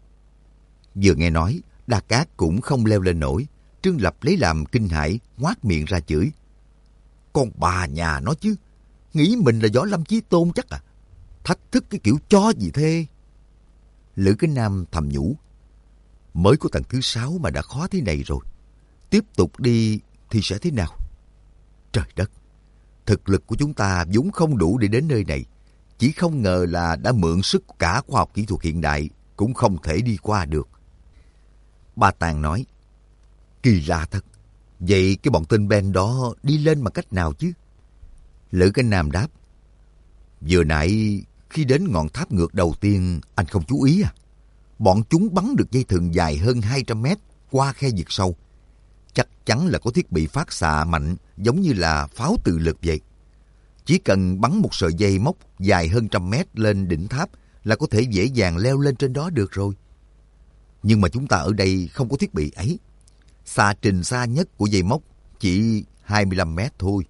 Vừa nghe nói, Đa Cát cũng không leo lên nổi. Trương Lập lấy làm kinh hãi, ngoác miệng ra chửi. Con bà nhà nó chứ, nghĩ mình là Võ Lâm Chí Tôn chắc à? Thách thức cái kiểu cho gì thế? Lữ Kính Nam thầm nhủ. Mới có tầng thứ 6 mà đã khó thế này rồi. Tiếp tục đi thì sẽ thế nào? Trời đất! Thực lực của chúng ta vốn không đủ để đến nơi này. Chỉ không ngờ là đã mượn sức cả khoa học kỹ thuật hiện đại cũng không thể đi qua được. Ba Tàng nói. Kỳ lạ thật. Vậy cái bọn tên Ben đó đi lên bằng cách nào chứ? Lữ Kính Nam đáp. Vừa nãy khi đến ngọn tháp ngược đầu tiên anh không chú ý à? Bọn chúng bắn được dây thừng dài hơn 200 mét qua khe vực sâu. Chắc chắn là có thiết bị phát xạ mạnh giống như là pháo tự lực vậy. Chỉ cần bắn một sợi dây móc dài hơn 100 mét lên đỉnh tháp là có thể dễ dàng leo lên trên đó được rồi. Nhưng mà chúng ta ở đây không có thiết bị ấy. Xạ trình xa nhất của dây móc chỉ 25 mét thôi.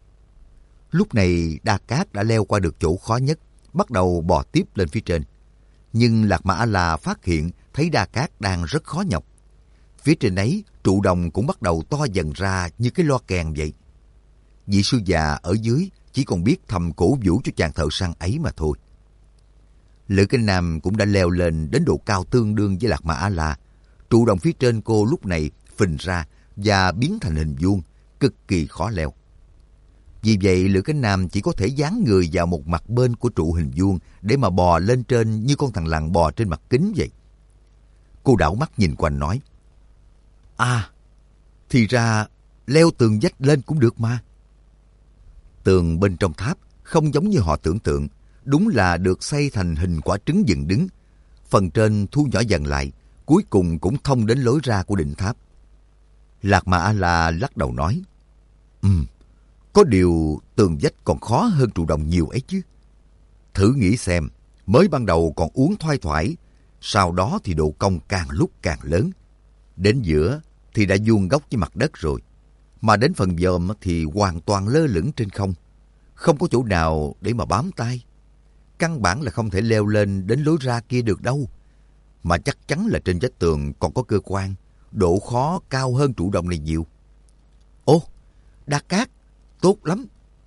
Lúc này Đa Cát đã leo qua được chỗ khó nhất, bắt đầu bò tiếp lên phía trên. Nhưng Lạc Mà A-la phát hiện thấy Đa Cát đang rất khó nhọc. Phía trên ấy, trụ đồng cũng bắt đầu to dần ra như cái loa kèn vậy. Vị sư già ở dưới chỉ còn biết thầm cổ vũ cho chàng thợ săn ấy mà thôi. Lữ Kính Nam cũng đã leo lên đến độ cao tương đương với Lạc Mà A-la. Trụ đồng phía trên cô lúc này phình ra và biến thành hình vuông, cực kỳ khó leo. Vì vậy Lữ Kính Nam chỉ có thể dán người vào một mặt bên của trụ hình vuông để mà bò lên trên như con thằn lằn bò trên mặt kính vậy. Cô đảo mắt nhìn quanh nói. À, thì ra leo tường vách lên cũng được mà. Tường bên trong tháp không giống như họ tưởng tượng, đúng là được xây thành hình quả trứng dựng đứng. Phần trên thu nhỏ dần lại, cuối cùng cũng thông đến lối ra của đỉnh tháp. Lạc Mà A-la lắc đầu nói. Có điều tường vách còn khó hơn trụ đồng nhiều ấy chứ. Thử nghĩ xem, mới ban đầu còn uốn thoai thoải, sau đó thì độ cong càng lúc càng lớn. Đến giữa thì đã vuông góc với mặt đất rồi. Mà đến phần dòm thì hoàn toàn lơ lửng trên không. Không có chỗ nào để mà bám tay. Căn bản là không thể leo lên đến lối ra kia được đâu. Mà chắc chắn là trên vách tường còn có cơ quan. Độ khó cao hơn trụ đồng này nhiều. Ồ, Đa Cát, tốt lắm.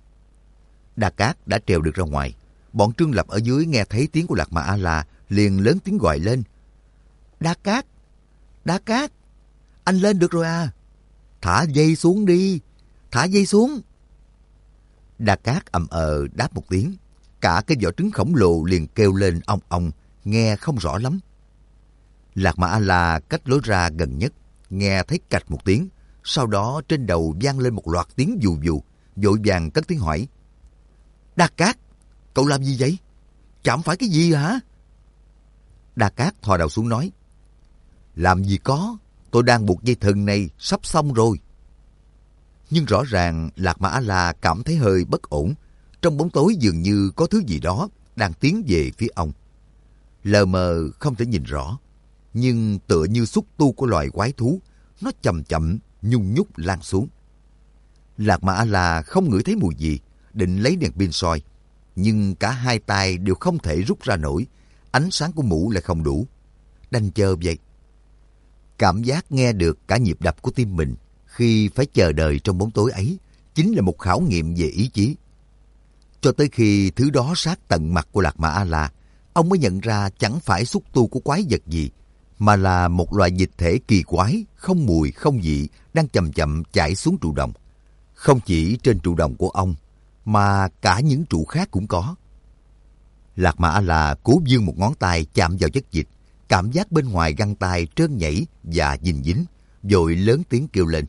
Đa Cát đã trèo được ra ngoài. Bọn Trương Lập ở dưới nghe thấy tiếng của Lạc Mà A-la liền lớn tiếng gọi lên. Đa Cát, Đa Cát, anh lên được rồi à? Thả dây xuống đi, thả dây xuống. Đa Cát ậm đáp một tiếng. Cả cái vỏ trứng khổng lồ liền kêu lên ong ong, nghe không rõ lắm. Lạc Mà A-la cách lối ra gần nhất, nghe thấy cạch một tiếng. Sau đó trên đầu vang lên một loạt tiếng vù vù, vội vàng cất tiếng hỏi. Đa Cát, cậu làm gì vậy? Chạm phải cái gì hả? Đa Cát thò đầu xuống nói. Làm gì có, tôi đang buộc dây thừng này sắp xong rồi. Nhưng rõ ràng Lạc Mà A-la cảm thấy hơi bất ổn. Trong bóng tối dường như có thứ gì đó đang tiến về phía ông. Lờ mờ không thể nhìn rõ, nhưng tựa như xúc tu của loài quái thú, nó chậm chậm nhung nhúc lan xuống. Lạc Mà A-la không ngửi thấy mùi gì, định lấy đèn pin soi, nhưng cả hai tay đều không thể rút ra nổi, ánh sáng của mũ lại không đủ. Đành chờ vậy. Cảm giác nghe được cả nhịp đập của tim mình khi phải chờ đợi trong bóng tối ấy chính là một khảo nghiệm về ý chí. Cho tới khi thứ đó sát tận mặt của Lạc Mà A-la, ông mới nhận ra chẳng phải xúc tu của quái vật gì, mà là một loại dịch thể kỳ quái, không mùi không vị đang chậm chậm chảy xuống trụ đồng. Không chỉ trên trụ đồng của ông, mà cả những trụ khác cũng có. Lạc Mà A-la cố vươn một ngón tay chạm vào chất dịch, cảm giác bên ngoài găng tay trơn nhảy và dính dính, rồi lớn tiếng kêu lên.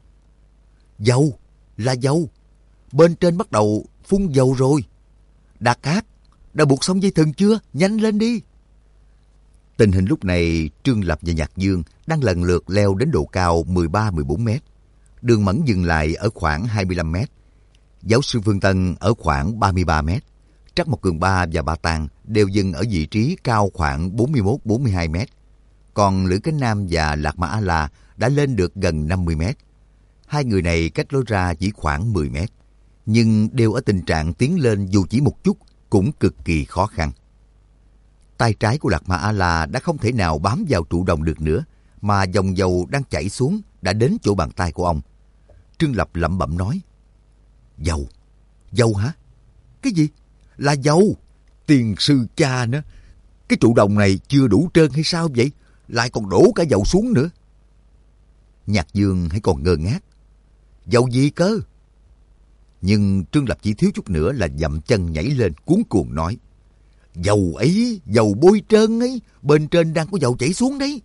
Dầu, là dầu, bên trên bắt đầu phun dầu rồi. Đa Cát, đã buộc xong dây thừng chưa? Nhanh lên đi! Tình hình lúc này, Trương Lập và Nhạc Dương đang lần lượt leo đến độ cao 13-14 mét. Đường Mẫn dừng lại ở khoảng 25 mét. Giáo sư Phương Tân ở khoảng 33 mét. Trắc Mộc Cường Ba và Ba Tàng đều dừng ở vị trí cao khoảng 41-42 mét. Còn Lữ Cánh Nam và Lạc Mã A-La đã lên được gần 50 mét. Hai người này cách lối ra chỉ khoảng 10 mét. Nhưng đều ở tình trạng tiến lên dù chỉ một chút cũng cực kỳ khó khăn. Tay trái của Lạc Mã A-La đã không thể nào bám vào trụ đồng được nữa, mà dòng dầu đang chảy xuống đã đến chỗ bàn tay của ông. Trương Lập lẩm bẩm nói: Dầu? Dầu hả? Cái gì? Là dầu? Tiền sư cha nữa. Cái trụ đồng này chưa đủ trơn hay sao vậy? Lại còn đổ cả dầu xuống nữa. Nhạc Dương hãy còn ngơ ngác. Dầu gì cơ? Nhưng Trương Lập chỉ thiếu chút nữa là dậm chân nhảy lên cuống cuồng nói: Dầu ấy, dầu bôi trơn ấy, bên trên đang có dầu chảy xuống đấy.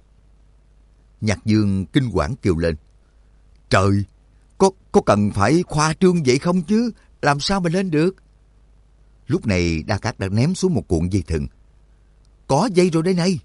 Nhạc Dương kinh hoảng kêu lên: Trời, có cần phải khoa trương vậy không chứ? Làm sao mà lên được? Lúc này Đa Cát đã ném xuống một cuộn dây thừng. Có dây rồi đây này.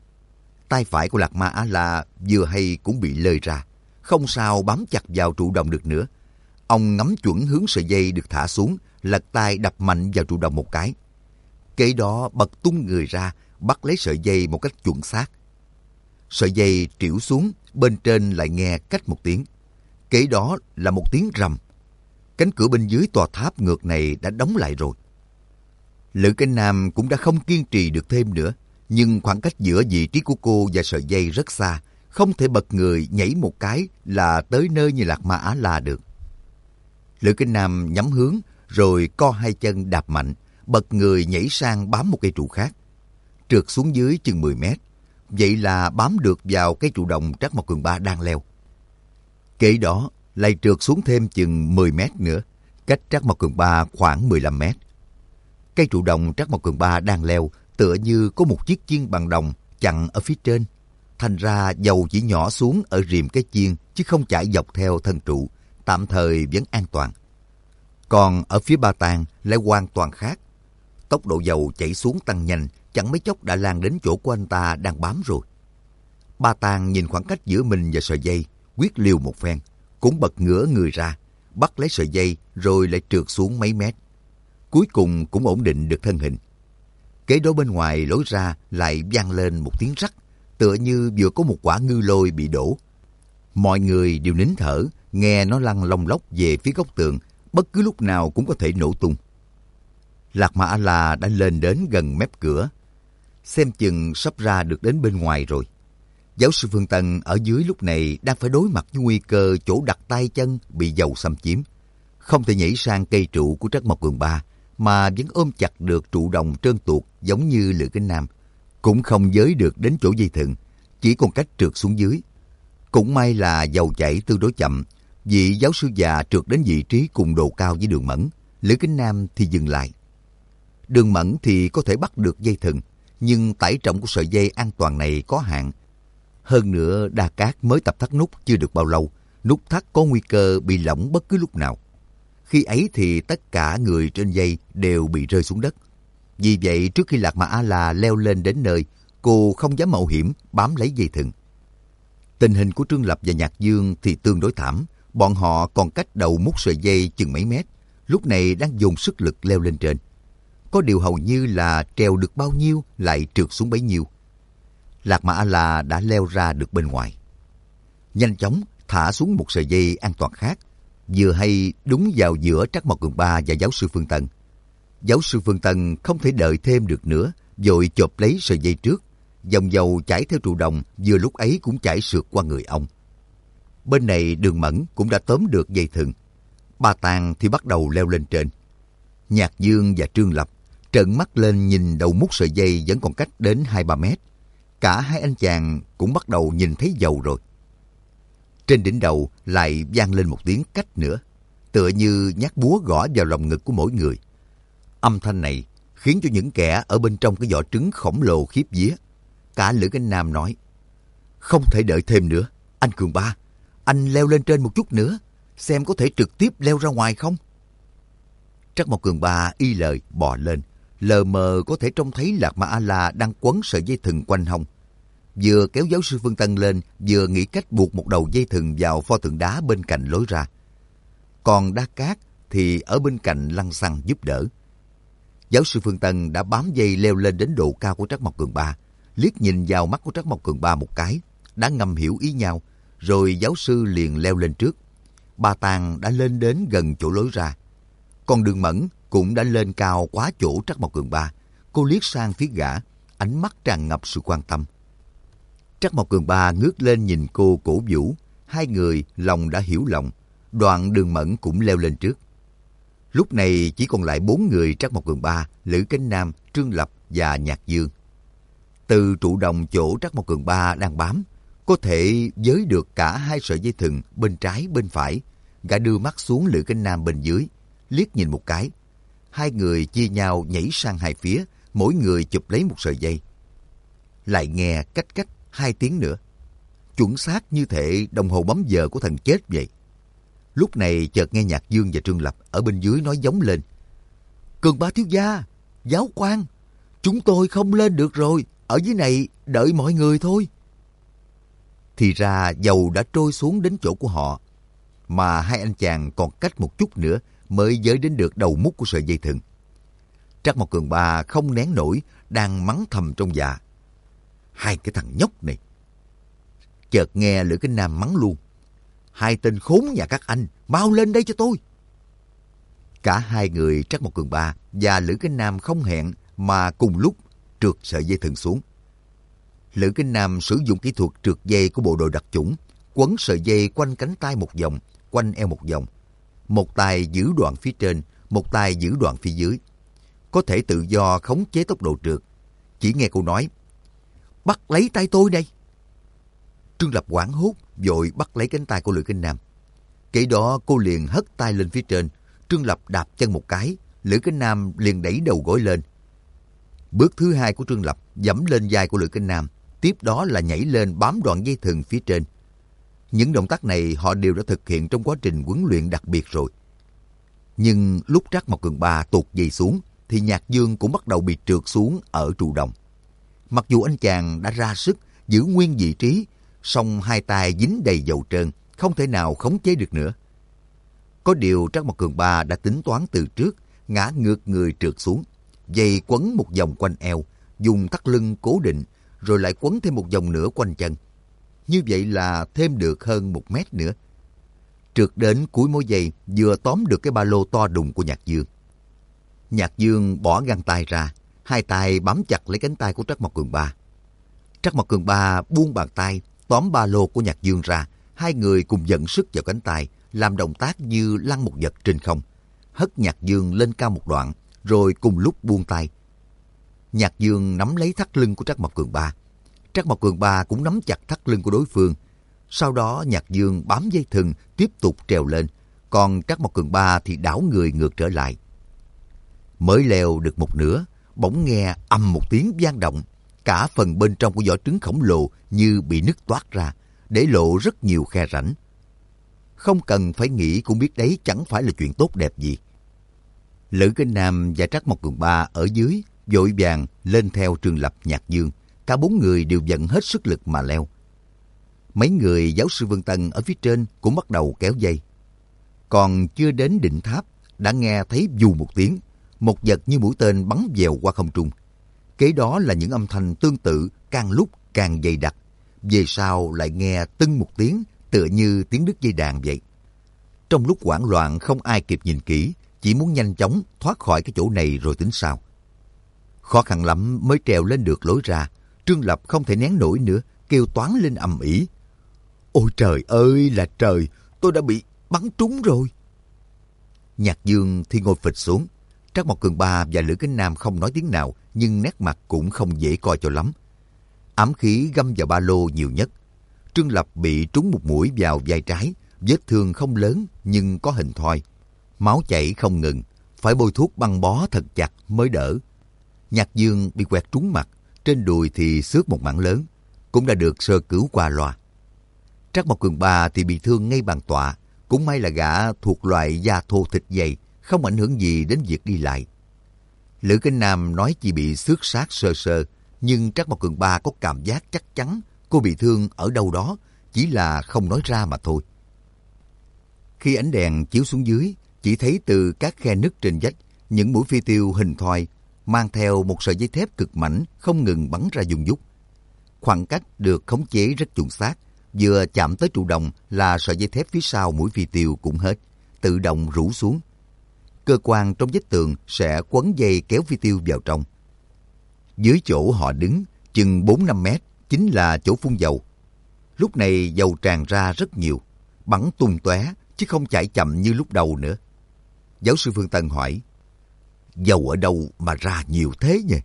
Tay phải của Lạc Ma A-La vừa hay cũng bị lơi ra, không sao bám chặt vào trụ đồng được nữa. Ông ngắm chuẩn hướng sợi dây được thả xuống, lật tay đập mạnh vào trụ đồng một cái. Kế đó bật tung người ra, bắt lấy sợi dây một cách chuẩn xác. Sợi dây trĩu xuống, bên trên lại nghe cách một tiếng. Kế đó là một tiếng rầm. Cánh cửa bên dưới tòa tháp ngược này đã đóng lại rồi. Lữ Cánh Nam cũng đã không kiên trì được thêm nữa, nhưng khoảng cách giữa vị trí của cô và sợi dây rất xa, không thể bật người nhảy một cái là tới nơi như Lạc Ma Á-La được. Lữ Cánh Nam nhắm hướng, rồi co hai chân đạp mạnh, bật người nhảy sang bám một cây trụ khác. Trượt xuống dưới chừng 10 mét, vậy là bám được vào cái trụ đồng Trắc Mộc Cường Ba đang leo. Kế đó lại trượt xuống thêm chừng 10 mét nữa, cách Trắc Mộc Cường Ba khoảng 15 mét. Cây trụ đồng Trắc Mộc Cường Ba đang leo tựa như có một chiếc chiên bằng đồng chặn ở phía trên. Thành ra dầu chỉ nhỏ xuống ở rìm cái chiên chứ không chảy dọc theo thân trụ, tạm thời vẫn an toàn. Còn ở phía Ba Tàng lại hoàn toàn khác. Tốc độ dầu chảy xuống tăng nhanh, chẳng mấy chốc đã lan đến chỗ của anh ta đang bám rồi. Ba Tàng nhìn khoảng cách giữa mình và sợi dây, quyết liều một phen, cũng bật ngửa người ra, bắt lấy sợi dây rồi lại trượt xuống mấy mét. Cuối cùng cũng ổn định được thân hình. Kế đó bên ngoài lối ra lại vang lên một tiếng rắc, tựa như vừa có một quả ngư lôi bị đổ. Mọi người đều nín thở, nghe nó lăn lông lốc về phía góc tường, bất cứ lúc nào cũng có thể nổ tung. Lạc Ma A-La đã lên đến gần mép cửa, xem chừng sắp ra được đến bên ngoài rồi. Giáo sư Phương Tân ở dưới lúc này đang phải đối mặt với nguy cơ chỗ đặt tay chân bị dầu xâm chiếm. Không thể nhảy sang cây trụ của Trắc Mộc Cường Ba, mà vẫn ôm chặt được trụ đồng trơn tuột giống như Lữ Cánh Nam. Cũng không giới được đến chỗ dây thừng, chỉ còn cách trượt xuống dưới. Cũng may là dầu chảy tương đối chậm, vị giáo sư già trượt đến vị trí cùng độ cao với Đường Mẫn. Lữ Cánh Nam thì dừng lại. Đường Mẫn thì có thể bắt được dây thừng, nhưng tải trọng của sợi dây an toàn này có hạn. Hơn nữa Đa Cát mới tập thắt nút chưa được bao lâu, nút thắt có nguy cơ bị lỏng bất cứ lúc nào. Khi ấy thì tất cả người trên dây đều bị rơi xuống đất. Vì vậy trước khi Lạc Ma A-La leo lên đến nơi, cô không dám mạo hiểm bám lấy dây thừng. Tình hình của Trương Lập và Nhạc Dương thì tương đối thảm. Bọn họ còn cách đầu mút sợi dây chừng mấy mét, lúc này đang dùng sức lực leo lên trên. Có điều hầu như là trèo được bao nhiêu lại trượt xuống bấy nhiêu. Lạc Ma A-La đã leo ra được bên ngoài. Nhanh chóng thả xuống một sợi dây an toàn khác, vừa hay đúng vào giữa Trắc Mộc Cường Ba và giáo sư Phương Tân. Giáo sư Phương Tân không thể đợi thêm được nữa, vội chộp lấy sợi dây trước. Dòng dầu chảy theo trụ đồng vừa lúc ấy cũng chảy sượt qua người ông. Bên này Đường Mẫn cũng đã tóm được dây thừng. Ba Tàng thì bắt đầu leo lên trên. Nhạc Dương và Trương Lập trợn mắt lên nhìn đầu mút sợi dây vẫn còn cách đến 2-3 mét. Cả hai anh chàng cũng bắt đầu nhìn thấy dầu rồi. Trên đỉnh đầu lại vang lên một tiếng cách nữa, tựa như nhát búa gõ vào lồng ngực của mỗi người. Âm thanh này khiến cho những kẻ ở bên trong cái vỏ trứng khổng lồ khiếp vía. Cả Lữ Cánh Nam nói: Không thể đợi thêm nữa. Anh Cường Ba, anh leo lên trên một chút nữa, xem có thể trực tiếp leo ra ngoài không? Trắc Mộc Cường Ba y lời bò lên, lờ mờ có thể trông thấy Lạc Ma A-la đang quấn sợi dây thừng quanh hông. Vừa kéo giáo sư Phương Tân lên, vừa nghĩ cách buộc một đầu dây thừng vào pho tượng đá bên cạnh lối ra. Còn Đa Cát thì ở bên cạnh lăng xăng giúp đỡ. Giáo sư Phương Tân đã bám dây leo lên đến độ cao của Trắc Mộc Cường Ba, liếc nhìn vào mắt của Trắc Mộc Cường Ba một cái, đã ngầm hiểu ý nhau, rồi giáo sư liền leo lên trước. Ba Tàng đã lên đến gần chỗ lối ra. Còn Đường Mẫn cũng đã lên cao quá chỗ Trắc Mộc Cường Ba. Cô liếc sang phía gã, ánh mắt tràn ngập sự quan tâm. Trắc Mộc Cường Ba ngước lên nhìn cô cổ vũ, hai người lòng đã hiểu lòng. Đoạn Đường Mẫn cũng leo lên trước. Lúc này chỉ còn lại 4 người Trắc Mộc Cường Ba, Lữ Cánh Nam, Trương Lập và Nhạc Dương. Từ trụ đồng chỗ Trắc Mộc Cường Ba đang bám, có thể giới được cả 2 sợi dây thừng bên trái bên phải. Gã đưa mắt xuống Lữ Cánh Nam bên dưới, liếc nhìn một cái. Hai người chia nhau nhảy sang hai phía, mỗi người chụp lấy một sợi dây. Lại nghe cách cách 2 tiếng nữa. Chuẩn xác như thể đồng hồ bấm giờ của thần chết vậy. Lúc này chợt nghe Nhạc Dương và Trương Lập ở bên dưới nói giống lên. Cường Ba thiếu gia, giáo quan, chúng tôi không lên được rồi, ở dưới này đợi mọi người thôi. Thì ra dầu đã trôi xuống đến chỗ của họ, mà hai anh chàng còn cách một chút nữa mới giới đến được đầu mút của sợi dây thừng. Trắc Mộc Cường Ba không nén nổi, đang mắng thầm trong dạ. Hai cái thằng nhóc này. Chợt nghe Lữ Cánh Nam mắng luôn. Hai tên khốn nhà các anh, mau lên đây cho tôi. Cả hai người Trắc Mộc Cường Ba và Lữ Cánh Nam không hẹn mà cùng lúc trượt sợi dây thừng xuống. Lữ Cánh Nam sử dụng kỹ thuật trượt dây của bộ đội đặc chủng, quấn sợi dây quanh cánh tay một vòng, quanh eo một vòng. Một tay giữ đoạn phía trên, một tay giữ đoạn phía dưới. Có thể tự do khống chế tốc độ trượt. Chỉ nghe cô nói, bắt lấy tay tôi đây. Trương Lập hoảng hốt, vội bắt lấy cánh tay của Lữ Cánh Nam. Kể đó cô liền hất tay lên phía trên. Trương Lập đạp chân một cái, Lữ Cánh Nam liền đẩy đầu gối lên. Bước thứ hai của Trương Lập giẫm lên vai của Lữ Cánh Nam, tiếp đó là nhảy lên bám đoạn dây thừng phía trên. Những động tác này họ đều đã thực hiện trong quá trình huấn luyện đặc biệt rồi. Nhưng lúc Trắc Mộc Cường Ba tuột dây xuống, thì Nhạc Dương cũng bắt đầu bị trượt xuống ở trụ đồng. Mặc dù anh chàng đã ra sức giữ nguyên vị trí, song hai tay dính đầy dầu trơn, không thể nào khống chế được nữa. Có điều Trắc Mộc Cường Ba đã tính toán từ trước, ngã ngược người trượt xuống, dây quấn một vòng quanh eo, dùng thắt lưng cố định, rồi lại quấn thêm một vòng nữa quanh chân. Như vậy là thêm được hơn 1 mét nữa. Trượt đến cuối mối dây, vừa tóm được cái ba lô to đùng của Nhạc Dương. Nhạc Dương bỏ găng tay ra, hai tay bám chặt lấy cánh tay của Trắc Mộc Cường Ba. Trắc Mộc Cường Ba buông bàn tay, tóm ba lô của Nhạc Dương ra, hai người cùng dẫn sức vào cánh tay, làm động tác như lăn một vật trên không, hất Nhạc Dương lên cao một đoạn, rồi cùng lúc buông tay. Nhạc Dương nắm lấy thắt lưng của Trắc Mộc Cường Ba. Trắc Mộc Cường Ba cũng nắm chặt thắt lưng của đối phương. Sau đó Nhạc Dương bám dây thừng tiếp tục trèo lên, còn Trắc Mộc Cường Ba thì đảo người ngược trở lại. Mới leo được một nửa, bỗng nghe ầm một tiếng vang động, cả phần bên trong của vỏ trứng khổng lồ như bị nứt toát ra, để lộ rất nhiều khe rãnh. Không cần phải nghĩ cũng biết đấy chẳng phải là chuyện tốt đẹp gì. Lữ Cánh Nam và Trắc Mộc Cường Ba ở dưới vội vàng lên theo Trương Lập, Nhạc Dương. Cả 4 người đều dần hết sức lực mà leo. Mấy người giáo sư Vương Tân ở phía trên cũng bắt đầu kéo dây. Còn chưa đến đỉnh tháp, đã nghe thấy vù một tiếng, một vật như mũi tên bắn vèo qua không trung. Kế đó là những âm thanh tương tự càng lúc càng dày đặc. Về sau lại nghe tưng một tiếng, tựa như tiếng đứt dây đàn vậy. Trong lúc hoảng loạn không ai kịp nhìn kỹ, chỉ muốn nhanh chóng thoát khỏi cái chỗ này rồi tính sao. Khó khăn lắm mới trèo lên được lối ra. Trương Lập không thể nén nổi nữa, kêu toáng lên ầm ĩ. Ôi trời ơi là trời, tôi đã bị bắn trúng rồi. Nhạc Dương thì ngồi phịch xuống. Trắc Mộc Cường Ba và Lữ Cánh Nam không nói tiếng nào, nhưng nét mặt cũng không dễ coi cho lắm. Ám khí găm vào ba lô nhiều nhất. Trương Lập bị trúng một mũi vào vai trái, vết thương không lớn nhưng có hình thoi. Máu chảy không ngừng, phải bôi thuốc băng bó thật chặt mới đỡ. Nhạc Dương bị quẹt trúng mặt, trên đùi thì xước một mảng lớn, cũng đã được sơ cứu qua loa. Trắc Mộc Cường Ba thì bị thương ngay bàn tọa, cũng may là gã thuộc loại da thô thịt dày, không ảnh hưởng gì đến việc đi lại. Lữ Kinh Nam nói chỉ bị xước xác sơ sơ, nhưng Trác Mộc Cường Ba có cảm giác chắc chắn cô bị thương ở đâu đó, chỉ là không nói ra mà thôi. Khi ánh đèn chiếu xuống dưới, chỉ thấy từ các khe nứt trên vách, những mũi phi tiêu hình thoi mang theo một sợi dây thép cực mảnh không ngừng bắn ra dung dút. Khoảng cách được khống chế rất chuẩn xác, vừa chạm tới trụ đồng là sợi dây thép phía sau mũi phi tiêu cũng hết, tự động rũ xuống. Cơ quan trong vách tường sẽ quấn dây kéo phi tiêu vào trong. Dưới chỗ họ đứng, chừng 4-5 mét, chính là chỗ phun dầu. Lúc này dầu tràn ra rất nhiều, bắn tung tóe chứ không chảy chậm như lúc đầu nữa. Giáo sư Phương Tân hỏi, dầu ở đâu mà ra nhiều thế nhỉ?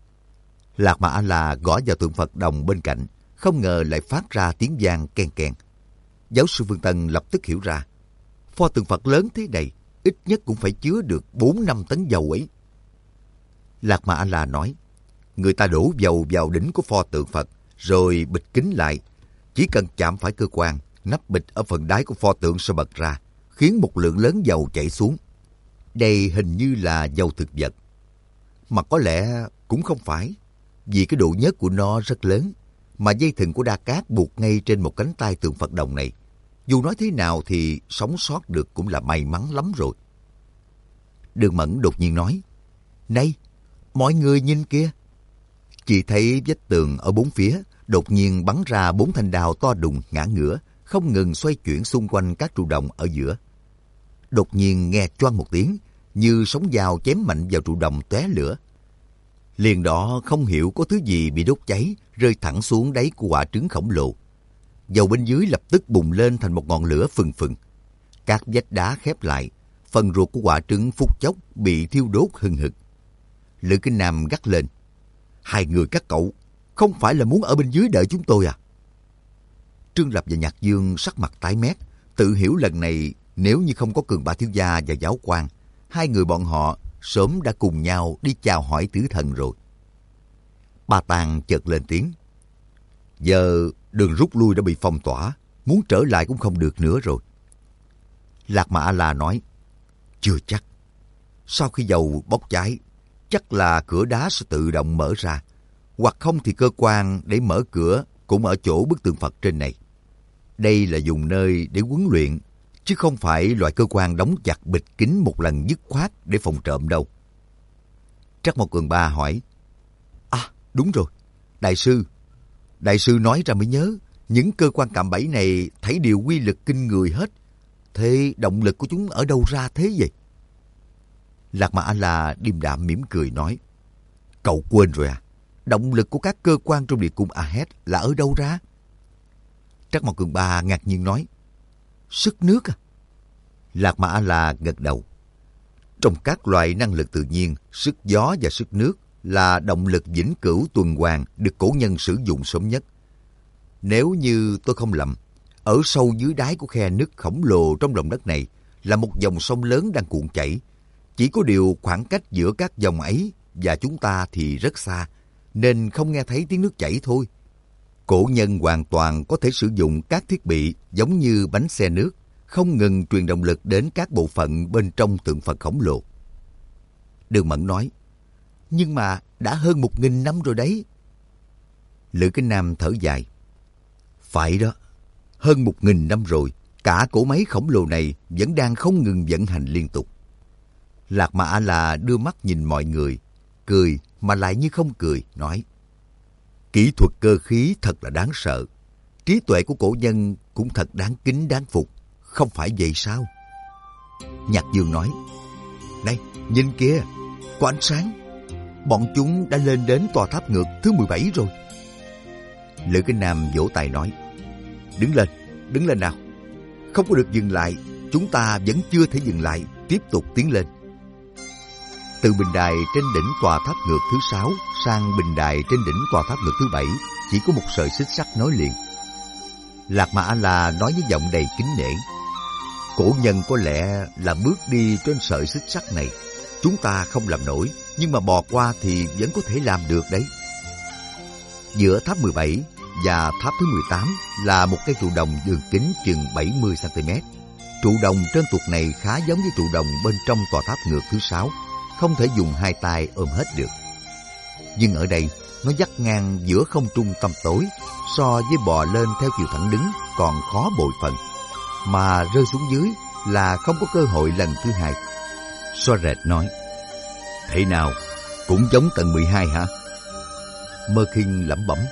Lạc Mà A-la gõ vào tượng Phật đồng bên cạnh, không ngờ lại phát ra tiếng vang keng keng. Giáo sư Phương Tân lập tức hiểu ra, pho tượng Phật lớn thế này, ít nhất cũng phải chứa được 4-5 tấn dầu ấy. Lạc Mà A-la nói, người ta đổ dầu vào đỉnh của pho tượng Phật, rồi bịt kín lại. Chỉ cần chạm phải cơ quan, nắp bịch ở phần đáy của pho tượng sẽ bật ra, khiến một lượng lớn dầu chảy xuống. Đây hình như là dầu thực vật. Mà có lẽ cũng không phải, vì cái độ nhớt của nó rất lớn, mà dây thừng của Đa Cát buộc ngay trên một cánh tay tượng Phật đồng này. Dù nói thế nào thì sống sót được cũng là may mắn lắm rồi. Đường Mẫn đột nhiên nói, này, mọi người nhìn kia. Chỉ thấy vách tường ở bốn phía đột nhiên bắn ra 4 thanh đao to đùng ngã ngửa, không ngừng xoay chuyển xung quanh các trụ đồng ở giữa. Đột nhiên nghe choang một tiếng, như sóng dao chém mạnh vào trụ đồng tóe lửa. Liền đó không hiểu có thứ gì bị đốt cháy, rơi thẳng xuống đáy của quả trứng khổng lồ. Dầu bên dưới lập tức bùng lên thành một ngọn lửa phừng phừng. Các vách đá khép lại, phần ruột của quả trứng phút chốc bị thiêu đốt hừng hực. Lữ Kinh Nam gắt lên, hai người các cậu không phải là muốn ở bên dưới đợi chúng tôi à? Trương Lập và Nhạc Dương sắc mặt tái mét, tự hiểu lần này nếu như không có Cường Ba thiếu gia và giáo quan, hai người bọn họ sớm đã cùng nhau đi chào hỏi tử thần rồi. Ba Tàng chợt lên tiếng, giờ đường rút lui đã bị phong tỏa, muốn trở lại cũng không được nữa rồi. Lạc Mà A-la nói, chưa chắc. Sau khi dầu bốc cháy, chắc là cửa đá sẽ tự động mở ra, hoặc không thì cơ quan để mở cửa cũng ở chỗ bức tượng Phật trên này. Đây là dùng nơi để huấn luyện, chứ không phải loại cơ quan đóng chặt bịt kín một lần dứt khoát để phòng trộm đâu. Trác Mộc Cường Ba hỏi, à đúng rồi, Đại sư nói ra mới nhớ, những cơ quan cạm bẫy này thấy đều quy lực kinh người hết. Thế động lực của chúng ở đâu ra thế vậy? Lạc Mà A-la điềm đạm mỉm cười nói, cậu quên rồi à? Động lực của các cơ quan trong địa cung A-hét là ở đâu ra? Trác Mộc Cường Ba ngạc nhiên nói, sức nước à? Lạc Mà A-la gật đầu. Trong các loại năng lực tự nhiên, sức gió và sức nước là động lực vĩnh cửu tuần hoàn được cổ nhân sử dụng sớm nhất. Nếu như tôi không lầm, ở sâu dưới đáy của khe nứt khổng lồ trong lòng đất này là một dòng sông lớn đang cuộn chảy. Chỉ có điều khoảng cách giữa các dòng ấy và chúng ta thì rất xa, nên không nghe thấy tiếng nước chảy thôi. Cổ nhân hoàn toàn có thể sử dụng các thiết bị giống như bánh xe nước, không ngừng truyền động lực đến các bộ phận bên trong tượng Phật khổng lồ. Đường Mẫn nói, nhưng mà đã hơn 1000 năm rồi đấy. Lữ Kinh Nam thở dài, phải đó, hơn 1000 năm rồi, cả cỗ máy khổng lồ này vẫn đang không ngừng vận hành liên tục. Lạc Mà A-la đưa mắt nhìn mọi người, cười mà lại như không cười, nói, kỹ thuật cơ khí thật là đáng sợ, trí tuệ của cổ nhân cũng thật đáng kính đáng phục, không phải vậy sao? Nhạc Dương nói, này, nhìn kia, có ánh sáng, bọn chúng đã lên đến tòa tháp ngược thứ 17 rồi. Lữ Kinh Nam vỗ tay nói, đứng lên nào, không có được dừng lại, chúng ta vẫn chưa thể dừng lại, tiếp tục tiến lên. Từ bình đài trên đỉnh tòa tháp ngược thứ 6 sang bình đài trên đỉnh tòa tháp ngược thứ 7 chỉ có một sợi xích sắt nối liền. Lạc Mà A-la nói với giọng đầy kính nể, cổ nhân có lẽ là bước đi trên sợi xích sắt này, chúng ta không làm nổi, nhưng mà bò qua thì vẫn có thể làm được đấy. Giữa tháp 17 và tháp thứ 18 là một cây trụ đồng đường kính chừng 70 cm. Trụ đồng trên tuột này khá giống với trụ đồng bên trong tòa tháp ngược thứ 6, không thể dùng hai tay ôm hết được. Nhưng ở đây, nó dắt ngang giữa không trung tăm tối, so với bò lên theo chiều thẳng đứng còn khó bội phần. Mà rơi xuống dưới là không có cơ hội lần thứ hai. Xóa rệt nói, thế nào, cũng giống tầng 12 hả? Mơ Khiên lẩm bẩm,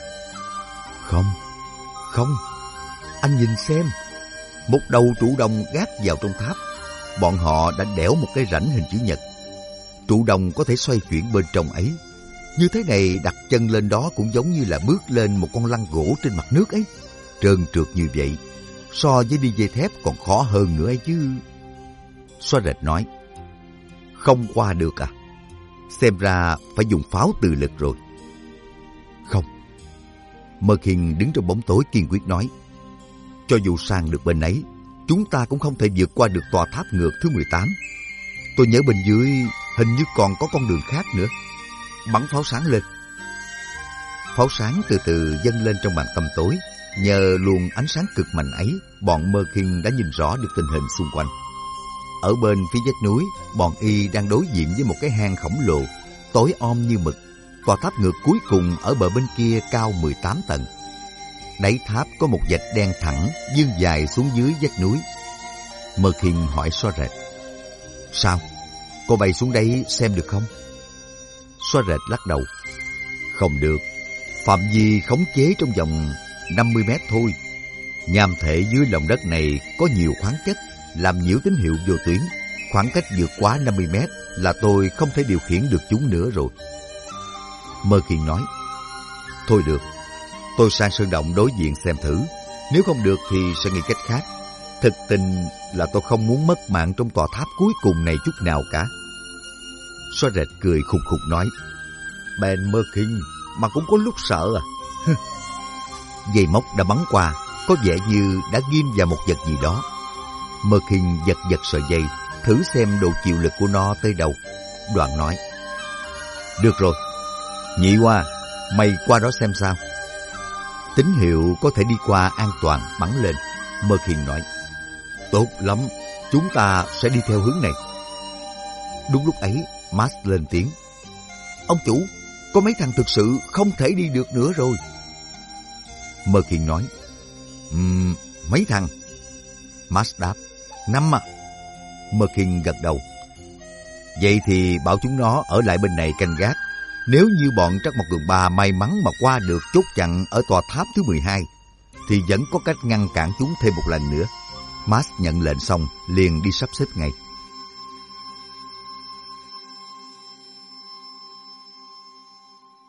Không, anh nhìn xem. Một đầu trụ đồng gác vào trong tháp. Bọn họ đã đẽo một cái rãnh hình chữ nhật. Trụ đồng có thể xoay chuyển bên trong ấy. Như thế này đặt chân lên đó cũng giống như là bước lên một con lăn gỗ trên mặt nước ấy. Trơn trượt như vậy, so với đi dây thép còn khó hơn nữa ấy chứ. Xóa rệt nói, không qua được à? Xem ra phải dùng pháo tự lực rồi. Không. Mơ Khiên đứng trong bóng tối kiên quyết nói, cho dù sang được bên ấy, chúng ta cũng không thể vượt qua được tòa tháp ngược thứ 18. Tôi nhớ bên dưới hình như còn có con đường khác nữa. Bắn pháo sáng lên. Pháo sáng từ từ dâng lên trong màn tăm tối. Nhờ luồng ánh sáng cực mạnh ấy, bọn Mơ Khiên đã nhìn rõ được tình hình xung quanh. Ở bên phía vách núi, bọn y đang đối diện với một cái hang khổng lồ, tối om như mực. Tòa tháp ngược cuối cùng ở bờ bên kia cao 18 tầng. Đáy tháp có một vạch đen thẳng vươn dài xuống dưới vách núi. Mơ Khiên hỏi Xóa rệt, sao? Cô bay xuống đây xem được không? Xóa rệt lắc đầu, không được. Phạm vi khống chế trong vòng 50 mét thôi. Nham thể dưới lòng đất này có nhiều khoáng chất, làm nhiễu tín hiệu vô tuyến. Khoảng cách vượt quá 50 mét là tôi không thể điều khiển được chúng nữa rồi. Mơ Khiên nói, thôi được, tôi sang sơn động đối diện xem thử. Nếu không được thì sẽ nghĩ cách khác. Thực tình là tôi không muốn mất mạng trong tòa tháp cuối cùng này chút nào cả. Xóa rệt cười khùng khục nói, Ben Mơ Khiên mà cũng có lúc sợ à? Dây móc đã bắn qua, có vẻ như đã ghim vào một vật gì đó. Mơ Khiên giật giật sợi dây, thử xem độ chịu lực của nó tới đâu. Đoạn nói, được rồi, Nhị Hoa, mày qua đó xem sao. Tín hiệu có thể đi qua an toàn bắn lên. Mơ Khiên nói, tốt lắm, chúng ta sẽ đi theo hướng này. Đúng lúc ấy, Max lên tiếng, ông chủ, có mấy thằng thực sự không thể đi được nữa rồi. Mơ Khiên nói, mấy thằng? Max đáp, 5 à. Mơ Khiên gật đầu. Vậy thì bảo chúng nó ở lại bên này canh gác. Nếu như bọn Trắc Mộc Cường Ba may mắn mà qua được chốt chặn ở tòa tháp thứ 12, thì vẫn có cách ngăn cản chúng thêm một lần nữa. Max nhận lệnh xong liền đi sắp xếp ngay.